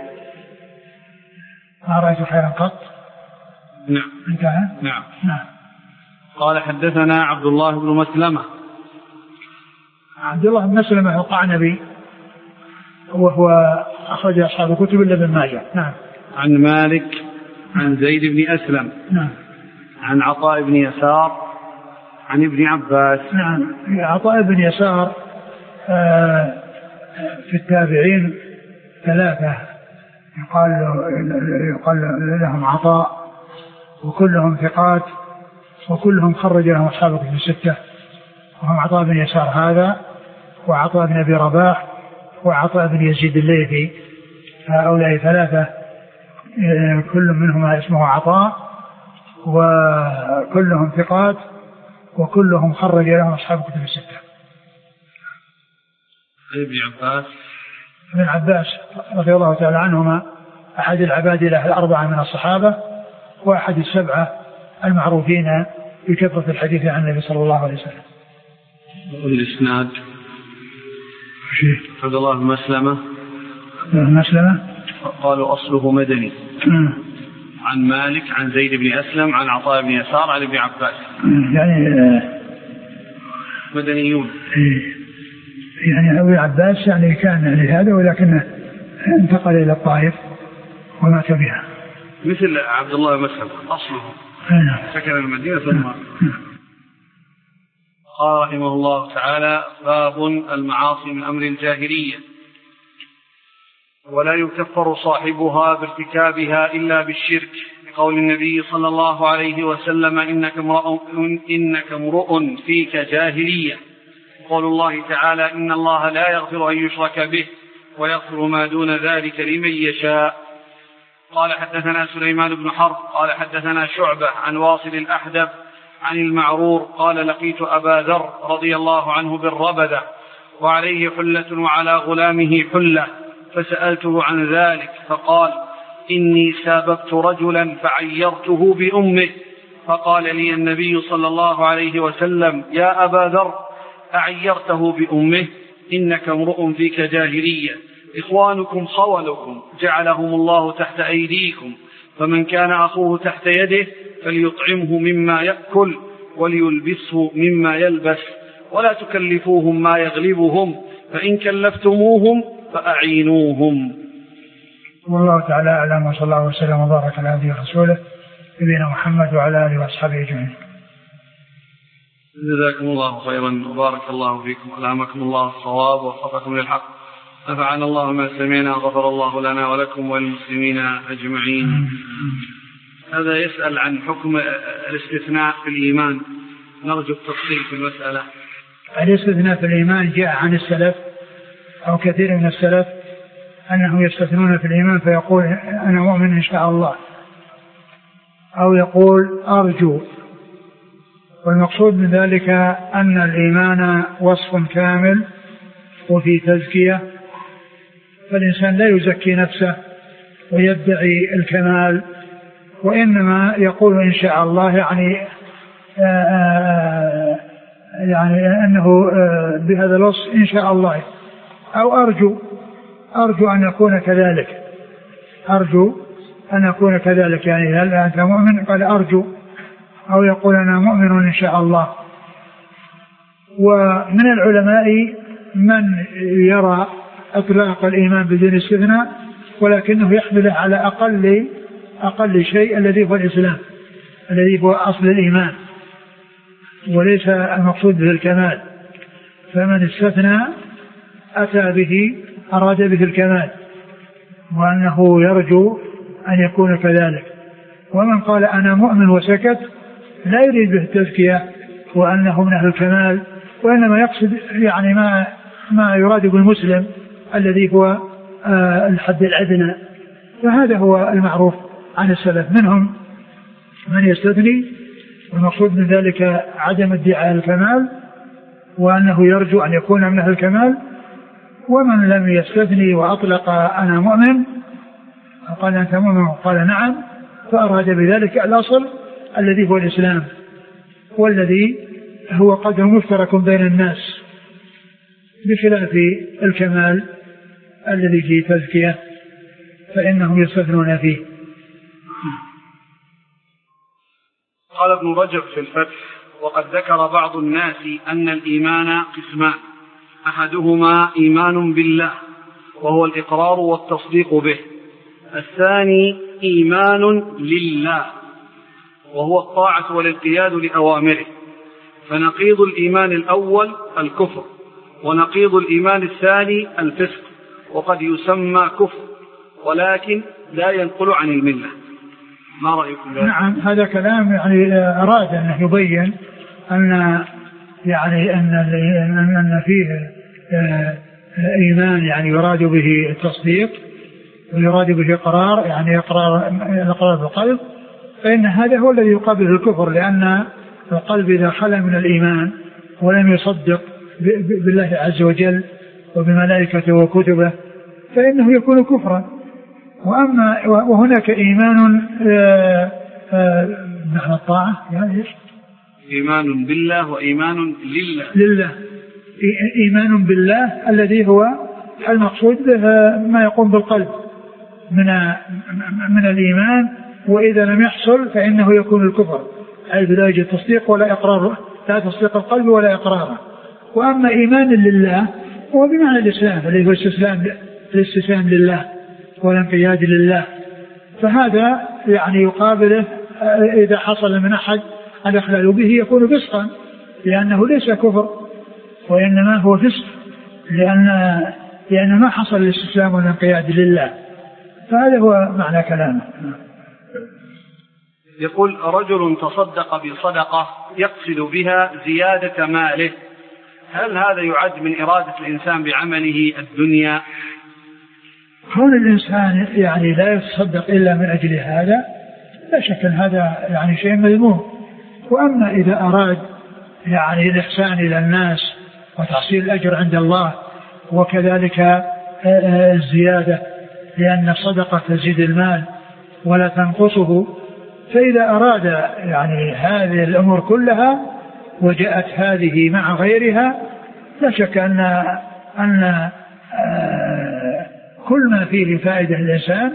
ما رأيت خيرا قط. نعم. انتهى. نعم. نعم. قال حدثنا عبد الله بن مسلمة. عبد الله بن مسلمة هو قعنبي وهو أخرج أصحاب الكتب إلا ابن ماجه. نعم. عن مالك عن زيد بن أسلم. نعم. عن عطاء بن يسار عن ابن عباس. نعم. عطاء بن يسار آه في التابعين ثلاثة يقال يقال لهم عطاء وكلهم ثقات وكلهم خرج لهم أصحاب الكتب الستة، وهم عطاء بن يسار هذا وعطاء بن أبي رباح وعطاء بن يزيد الليثي، هؤلاء ثلاثة كل منهما اسمه عطاء وكلهم ثقات وكلهم خرج لهم أصحاب الكتب الستة. ابن عباس ابن عباس رضي الله تعالى عنهما أحد العبادلة الأربعة من الصحابة وأحد السبعة المعروفين بكثرة الحديث عن النبي صلى الله عليه وسلم. والإسناد عبد الله بن مسلمة مسلمة قالوا أصله مدني. م. عن مالك عن زيد بن أسلم عن عطاء بن يسار عن ابن عباس. يعني مدنيون. يعني أبو عباس يعني كان يعني هذا ولكنه انتقل إلى الطائف ومات بها مثل عبد الله بن مسلمة أصله سكن المدينة ثم قال رحمه الله تعالى باب المعاصي من أمر الجاهلية ولا يكفر صاحبها بارتكابها إلا بالشرك لقول النبي صلى الله عليه وسلم إنك امرؤ, إنك امرؤ فيك جاهلية. قول الله تعالى إن الله لا يغفر أن يشرك به ويغفر ما دون ذلك لمن يشاء. قال حدثنا سليمان بن حرب قال حدثنا شعبة عن واصل الأحدب عن المعرور قال لقيت أبا ذر رضي الله عنه بالربذة وعليه حلة وعلى غلامه حلة فسألته عن ذلك فقال إني ساببت رجلا فعيرته بأمه فقال لي النبي صلى الله عليه وسلم يا أبا ذر أعيرته بأمه إنك امرؤ فيك جاهلية إخوانكم خولكم جعلهم الله تحت أيديكم فمن كان أخوه تحت يده فليطعمه مما يأكل وليلبسه مما يلبس ولا تكلفوهم ما يغلبهم فإن كلفتموهم فأعينوهم. والله تعالى أعلم وصلى الله وسلم وبارك على عبده ورسوله نبينا محمد وعلى آله وأصحابه أجمعين. جزاكم الله خيرا وبارك الله فيكم ألهمكم الله الصواب ووفقكم للحق نفعنا الله ما سمعنا غفر الله لنا ولكم وللمسلمين أجمعين. هذا يسأل عن حكم الاستثناء في الإيمان نرجو التفصيل في المسألة. الاستثناء في الإيمان جاء عن السلف أو كثير من السلف أنهم يستثنون في الإيمان فيقول أنا مؤمن إن شاء الله أو يقول أرجو، والمقصود من ذلك أن الإيمان وصف كامل وفي تزكية فالإنسان لا يزكي نفسه ويدعي الكمال وإنما يقول إن شاء الله يعني آآ آآ يعني أنه بهذا الوصف إن شاء الله أو أرجو أرجو أن يكون كذلك أرجو أن يكون كذلك يعني هل أنت مؤمن؟ قال أرجو، أو يقول أنا مؤمن إن شاء الله. ومن العلماء من يرى إطلاق الإيمان بدون استثناء ولكنه يحمله على أقل أقل شيء الذي هو الإسلام الذي هو أصل الإيمان وليس المقصود به الكمال. فمن استثنى أتى به أراد به الكمال، وأنه يرجو أن يكون كذلك. ومن قال أنا مؤمن وسكت لا يريد به التزكية وأنه من أهل الكمال، وإنما يقصد يعني ما ما يراد بالمسلم الذي هو آه الحد الأدنى. فهذا هو المعروف عن السلف، منهم من يستثني، والمقصود من ذلك عدم ادعاء الكمال وأنه يرجو أن يكون من أهل الكمال. ومن لم يستثني وأطلق أنا مؤمن قال أنت مؤمن قال نعم، فأراد بذلك الأصل الذي هو الإسلام، والذي هو قدر مشترك بين الناس، بخلاف الكمال الذي فيه تزكية فإنهم يستثنون فيه. قال ابن رجب في الفتح: وقد ذكر بعض الناس أن الإيمان قسمان، أحدهما إيمان بالله وهو الإقرار والتصديق به، الثاني إيمان لله وهو الطاعة والانقياد لأوامره، فنقيض الإيمان الأول الكفر، ونقيض الإيمان الثاني الفسق، وقد يسمى كفر ولكن لا ينقل عن الملة. ما رأيكم ذلك؟ نعم، هذا كلام يعني أراد أن يبين أن يعني أن أن فيه إيمان يعني يراد به التصديق ويراد به إقرار، يعني إقرار الإقرار بالقلب، فإن هذا هو الذي يقابل الكفر، لأن القلب إذا خلا من الإيمان ولم يصدق بالله عز وجل وبملائكته وكتبه فإنه يكون كفرا. وأما وهناك إيمان معنى الطاعة يعني إيمان بالله وإيمان لله. لله إيمان بالله الذي هو المقصود به ما يقوم بالقلب من من الإيمان، وإذا لم يحصل فإنه يكون الكفر، حيث لا يوجد تصديق ولا إقرار، لا تصديق القلب ولا إقراره. وأما إيمان لله هو بمعنى الإسلام الذي هو الاستسلام الاستسلام لله والانقياد لله، فهذا يعني يقابله إذا حصل من أحد الإخلال به يكون فسقا، لأنه ليس كفر وإنما هو فسق، لأن لأن ما حصل الاستسلام والانقياد لله. فهذا هو معنى كلامه. يقول: رجل تصدق بصدقة يقصد بها زيادة ماله، هل هذا يعد من إرادة الإنسان بعمله الدنيا؟ كون الإنسان يعني لا يتصدق إلا من أجل هذا لا شك أن هذا يعني شيء مذموم. وأما إذا أراد يعني الإحسان إلى الناس وتحصيل الأجر عند الله وكذلك الزيادة، لأن الصدقة تزيد المال ولا تنقصه، فإذا أراد يعني هذه الأمور كلها وجاءت هذه مع غيرها لا شك أن أن كل ما فيه فائدة للإنسان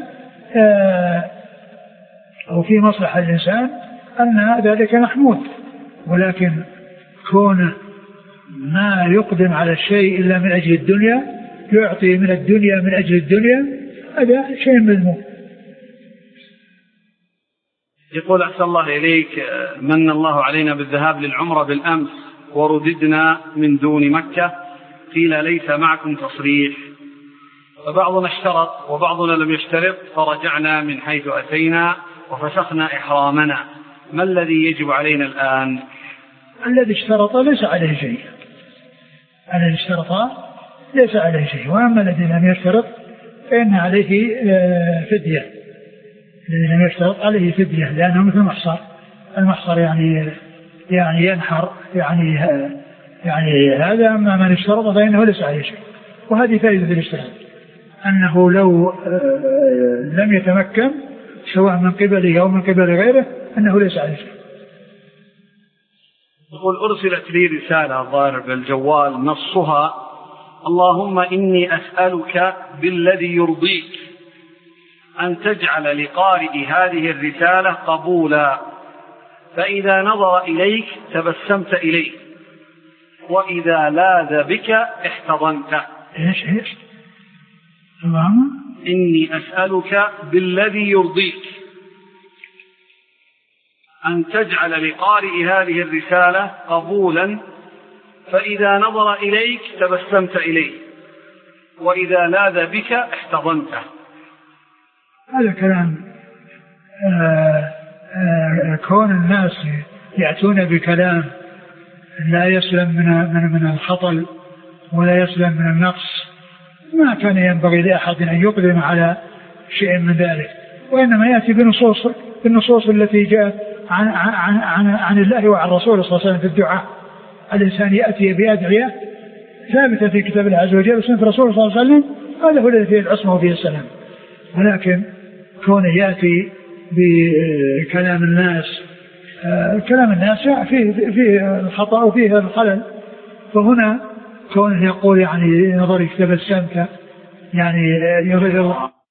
أو في مصلحة الإنسان أن ذلك محمود. ولكن كون ما يقدم على الشيء إلا من أجل الدنيا، يعطي من الدنيا من أجل الدنيا، هذا شيء مذموم. يقول: أحسن الله إليك، من الله علينا بالذهاب للعمرة بالأمس ورددنا من دون مكة، قيل ليس معكم تصريح، فبعضنا اشترط وبعضنا لم يشترط، فرجعنا من حيث أتينا وفسخنا إحرامنا، ما الذي يجب علينا الآن؟ الذي اشترط ليس عليه شيء، الذي اشترط ليس عليه شيء، وأما الذي لم يشترط فإن عليه فدية، الذي لم يشترط عليه فدية، لأنه مثل المحصر، المحصر يعني يعني ينحر يعني يعني هذا. أما من اشترط فإنه ليس عليه شيء. وهذه فائدة الاشتراط، أنه لو لم يتمكن سواء من قبله أو من قبل غيره أنه ليس عليه شيء. يقول: أرسلت لي رسالة ظاهر بالجوال نصها: اللهم إني أسألك بالذي يرضيك أن تجعل لقارئ هذه الرسالة قبولا، فإذا نظر إليك تبسمت إليه، وإذا لاذ بك احتضنت. إيش إيش تمام. إني أسألك بالذي يرضيك أن تجعل لقارئ هذه الرسالة قبولا، فإذا نظر إليك تبسمت إليه، وإذا لاذ بك احتضنته. هذا كلام آآ آآ كون الناس يأتون بكلام لا يسلم من من من الخطل ولا يسلم من النقص، ما كان ينبغي لأحد أن يقدم على شيء من ذلك، وإنما يأتي بنصوص بالنصوص التي جاءت عن عن عن عن الله وعن رسوله صلى الله عليه وسلم في الدعاء. الإنسان يأتي بأدعية ثابتة في كتاب الله عز وجل وسنة رسوله صلى الله عليه وسلم، هذا هو الذي فيه العصمة وفيه السلام. ولكن كونه يأتي بكلام الناس، كلام الناس فيه فيه الخطأ وفيه الخلل، فهنا كونه يقول يعني نظري كتاب السمكة يعني يغير